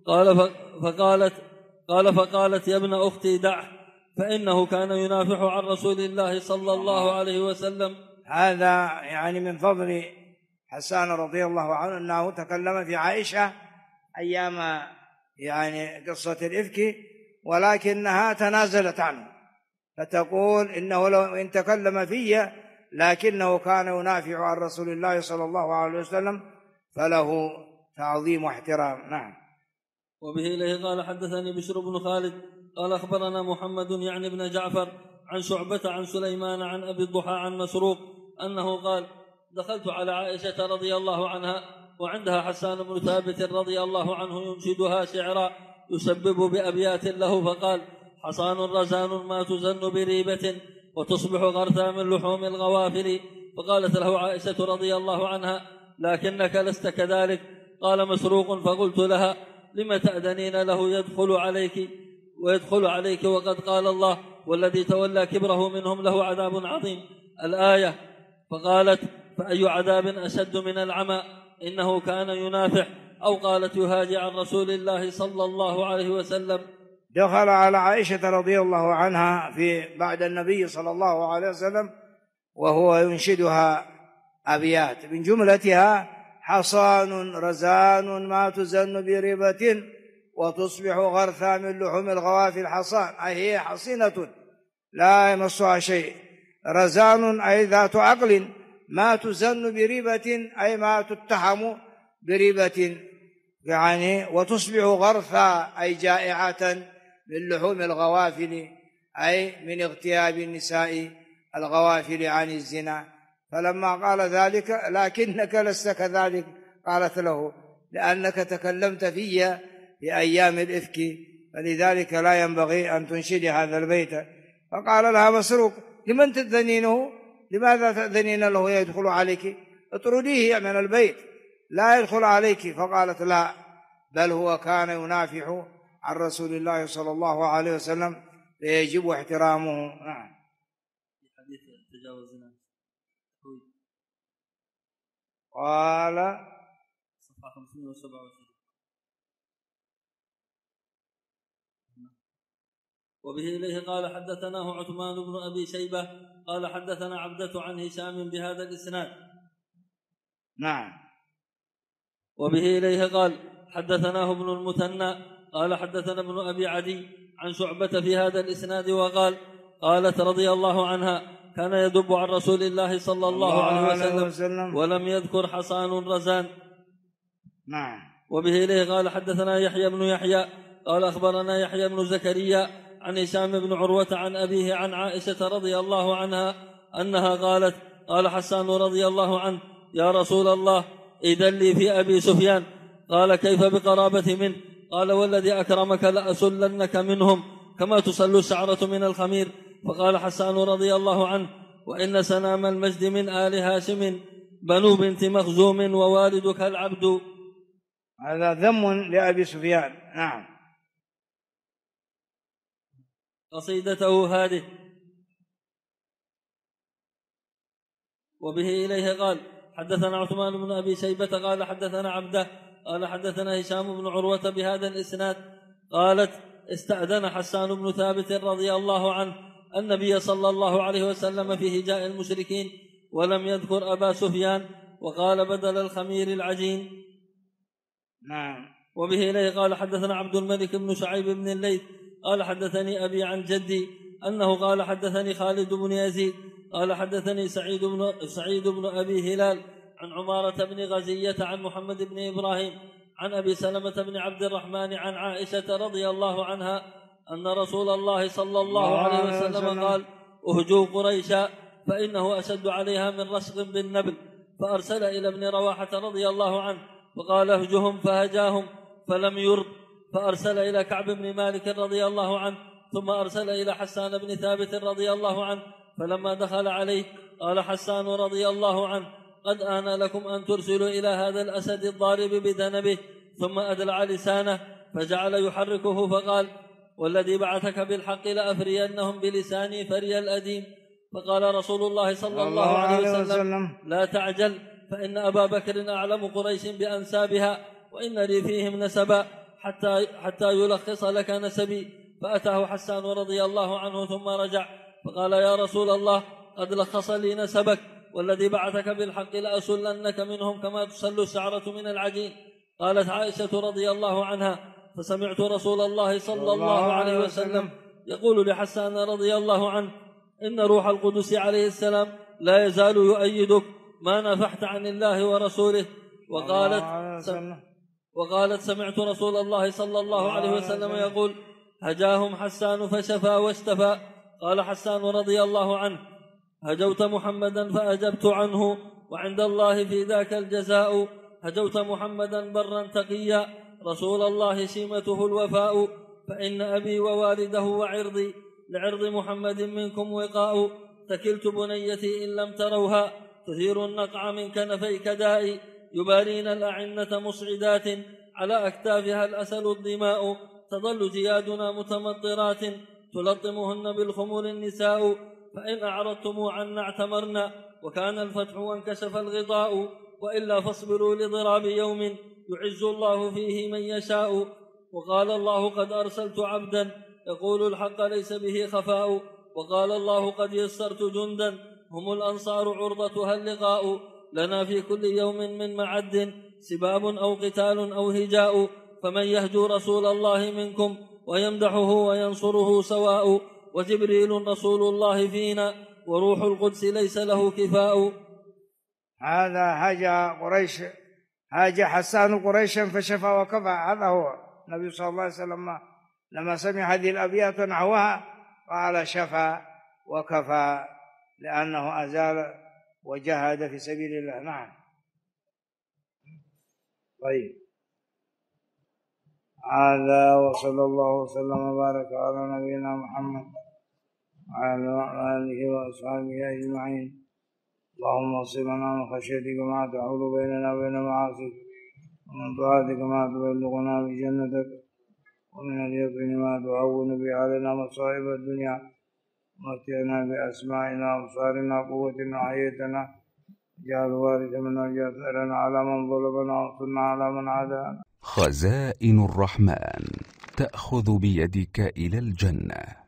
فقالت يا ابن أختي دعه فإنه كان ينافح عن رسول الله صلى الله عليه وسلم. هذا يعني من فضل حسان رضي الله عنه أنه تكلم في عائشة أيام يعني قصة الإفك، ولكنها تنازلت عنه، فتقول إنه لو إن تكلم في لكنه كان ينافع عن رسول الله صلى الله عليه وسلم فله تعظيم واحترام. نعم. وبه إليه قال حدثني بشر بن خالد قال أخبرنا محمد يعني بن جعفر عن شعبة عن سليمان عن أبي الضحى عن مسروق أنه قال دخلت على عائشة رضي الله عنها وعندها حسان بن ثابت رضي الله عنه ينشدها شعرا يسبب بأبيات له، فقال حصان رزان ما تزن بريبة وتصبح غرثا من لحوم الغوافل. فقالت له عائشة رضي الله عنها لكنك لست كذلك. قال مسروق فقلت لها لم تأذنين له يدخل عليك وقد قال الله والذي تولى كبره منهم له عذاب عظيم الآية. فقالت فأي عذاب أشد من العمى إنه كان ينافح، أو قالت يهاجي عن رسول الله صلى الله عليه وسلم. دخل على عائشة رضي الله عنها بعد النبي صلى الله عليه وسلم وهو ينشدها أبيات من جملتها حصان رزان ما تزن بريبة وتصبح غرثا من لحوم الغوافل. حصان أي هي حصينة لا يمسها شيء، رزان أي ذات عقل، ما تزن بريبة أي ما تتهم بريبة يعني، وتصبح غرثا أي جائعة من لحوم الغوافل أي من اغتياب النساء الغوافل عن الزنا. فلما قال ذلك لكنك لست كذلك قالت له لأنك تكلمت في أيام الإفك فلذلك لا ينبغي أن تنشدي هذا البيت. فقال لها مسروق لمن تأذنينه؟ لماذا تأذنين له يدخل عليك؟ اطرديه من البيت لا يدخل عليك. فقالت لا بل هو كان ينافح عن رسول الله صلى الله عليه وسلم فيجب احترامه. نعم. حديث تجاوزنا قال صفحة 527. وبه إليه قال حدثناه عثمان بن أبي شيبة قال حدثنا عبدة عن هشام بهذا الإسناد. نعم. وبه إليه قال حدثناه ابن المثنى قال حدثنا ابن أبي عدي عن شعبة في هذا الإسناد وقال قالت رضي الله عنها كان يدب عن رسول الله صلى الله عليه وسلم ولم يذكر حصان رزان. نعم. وبه إليه قال حدثنا يحيى بن يحيى قال أخبرنا يحيى بن زكريا عن هشام بن عروة عن أبيه عن عائشة رضي الله عنها أنها قالت قال حسان رضي الله عنه يا رسول الله إذن لي في أبي سفيان. قال كيف بقرابة منه؟ قال والذي أكرمك لأسلنك منهم كما تسل الشعرة من الخمير. فقال حسان رضي الله عنه وإن سنام المجد من آل هاشم بنو بنت مخزوم ووالدك العبد. هذا ذم لأبي سفيان. نعم. قصيدته هذه. وبه إليه قال حدثنا عثمان بن أبي شيبة قال حدثنا عبده قال حدثنا هشام بن عروة بهذا الإسناد قالت استأذن حسان بن ثابت رضي الله عنه النبي صلى الله عليه وسلم في هجاء المشركين ولم يذكر أبا سفيان وقال بدل الخمير العجين. نعم. وبه إليه قال حدثنا عبد الملك بن شعيب بن الليث قال حدثني أبي عن جدي أنه قال حدثني خالد بن يزيد قال حدثني سعيد بن أبي هلال عن عمارة بن غزية عن محمد بن إبراهيم عن أبي سلمة بن عبد الرحمن عن عائشة رضي الله عنها أن رسول الله صلى الله عليه وسلم قال اهجوا قريشا فإنه أشد عليها من رشق بالنبل. فأرسل إلى ابن رواحة رضي الله عنه وقال اهجهم فهجاهم فلم يرد. فأرسل إلى كعب بن مالك رضي الله عنه ثم أرسل إلى حسان بن ثابت رضي الله عنه. فلما دخل عليه قال حسان رضي الله عنه قد آن لكم أن ترسلوا إلى هذا الأسد الضارب بذنبه. ثم أدلع لسانه فجعل يحركه فقال والذي بعثك بالحق لأفرينهم بلساني فري الأديم. فقال رسول الله صلى الله عليه وسلم لا تعجل فإن أبا بكر أعلم قريش بأنسابها وإن لي فيهم نسبا حتى يلخص لك نسبي. فأتاه حسان رضي الله عنه ثم رجع فقال يا رسول الله قد لخص لي نسبك والذي بعثك بالحق لأسلنك منهم كما تسل الشعرة من العجين. قالت عائشة رضي الله عنها فسمعت رسول الله صلى الله عليه وسلم يقول لحسان رضي الله عنه: إن روح القدس عليه السلام لا يزال يؤيدك ما نافحت عن الله ورسوله. وقالت: سمعت رسول الله صلى الله عليه وسلم يقول: هجاهم حسان فشفى واشتفى. قال حسان رضي الله عنه: هجوت محمدا فأجبت عنه، وعند الله في ذاك الجزاء. هجوت محمدا برا تقيا، رسول الله شيمته الوفاء. فإن أبي ووالده وعرضي لعرض محمد منكم وقاء. تكلت بنيتي إن لم تروها، تثير النقع من كنفي كداء. يبارين الأعنة مصعدات، على أكتافها الأسل الدماء. تظل جيادنا متمطرات، تلطمهن بالخمور النساء. فإن أعرضتم عنا اعتمرنا، وكان الفتح وانكشف الغطاء. وإلا فاصبروا لضراب يوم يعز الله فيه من يشاء. وقال الله: قد أرسلت عبدا يقول الحق ليس به خفاء. وقال الله: قد يسرت جندا هم الأنصار عرضتها اللقاء. لنا في كل يوم من معد سباب أو قتال أو هجاء. فمن يهجو رسول الله منكم ويمدحه وينصره سواء. وجبريل رسول الله فينا، وروح القدس ليس له كفاء. هذا هاج حسان قريشا فشفى وكفى. هذا هو النبي صلى الله عليه وسلم لما سمع هذه الأبيات نحوها قال: شفى وكفى، لأنه أزال وجاهد في سبيل الله. نعم. طيب، هذا وصلى الله وسلم وبارك على نبينا محمد وعلى آله وأصحابه أجمعين. اللهم اغفر من خشيتك ما تحول بيننا وبين معاصيك، ومن طاعتك ما تبلغنا بجنتك، ومن اليقين ما تعون به علينا مصائب الدنيا. ومتعنا بأسماعنا وأبصارنا قوتنا وحياتنا، اجعل الوارث منا واجعل ثأرنا على من ظلمنا وانصرنا على من عادانا. خزائن الرحمن تأخذ بيدك إلى الجنة.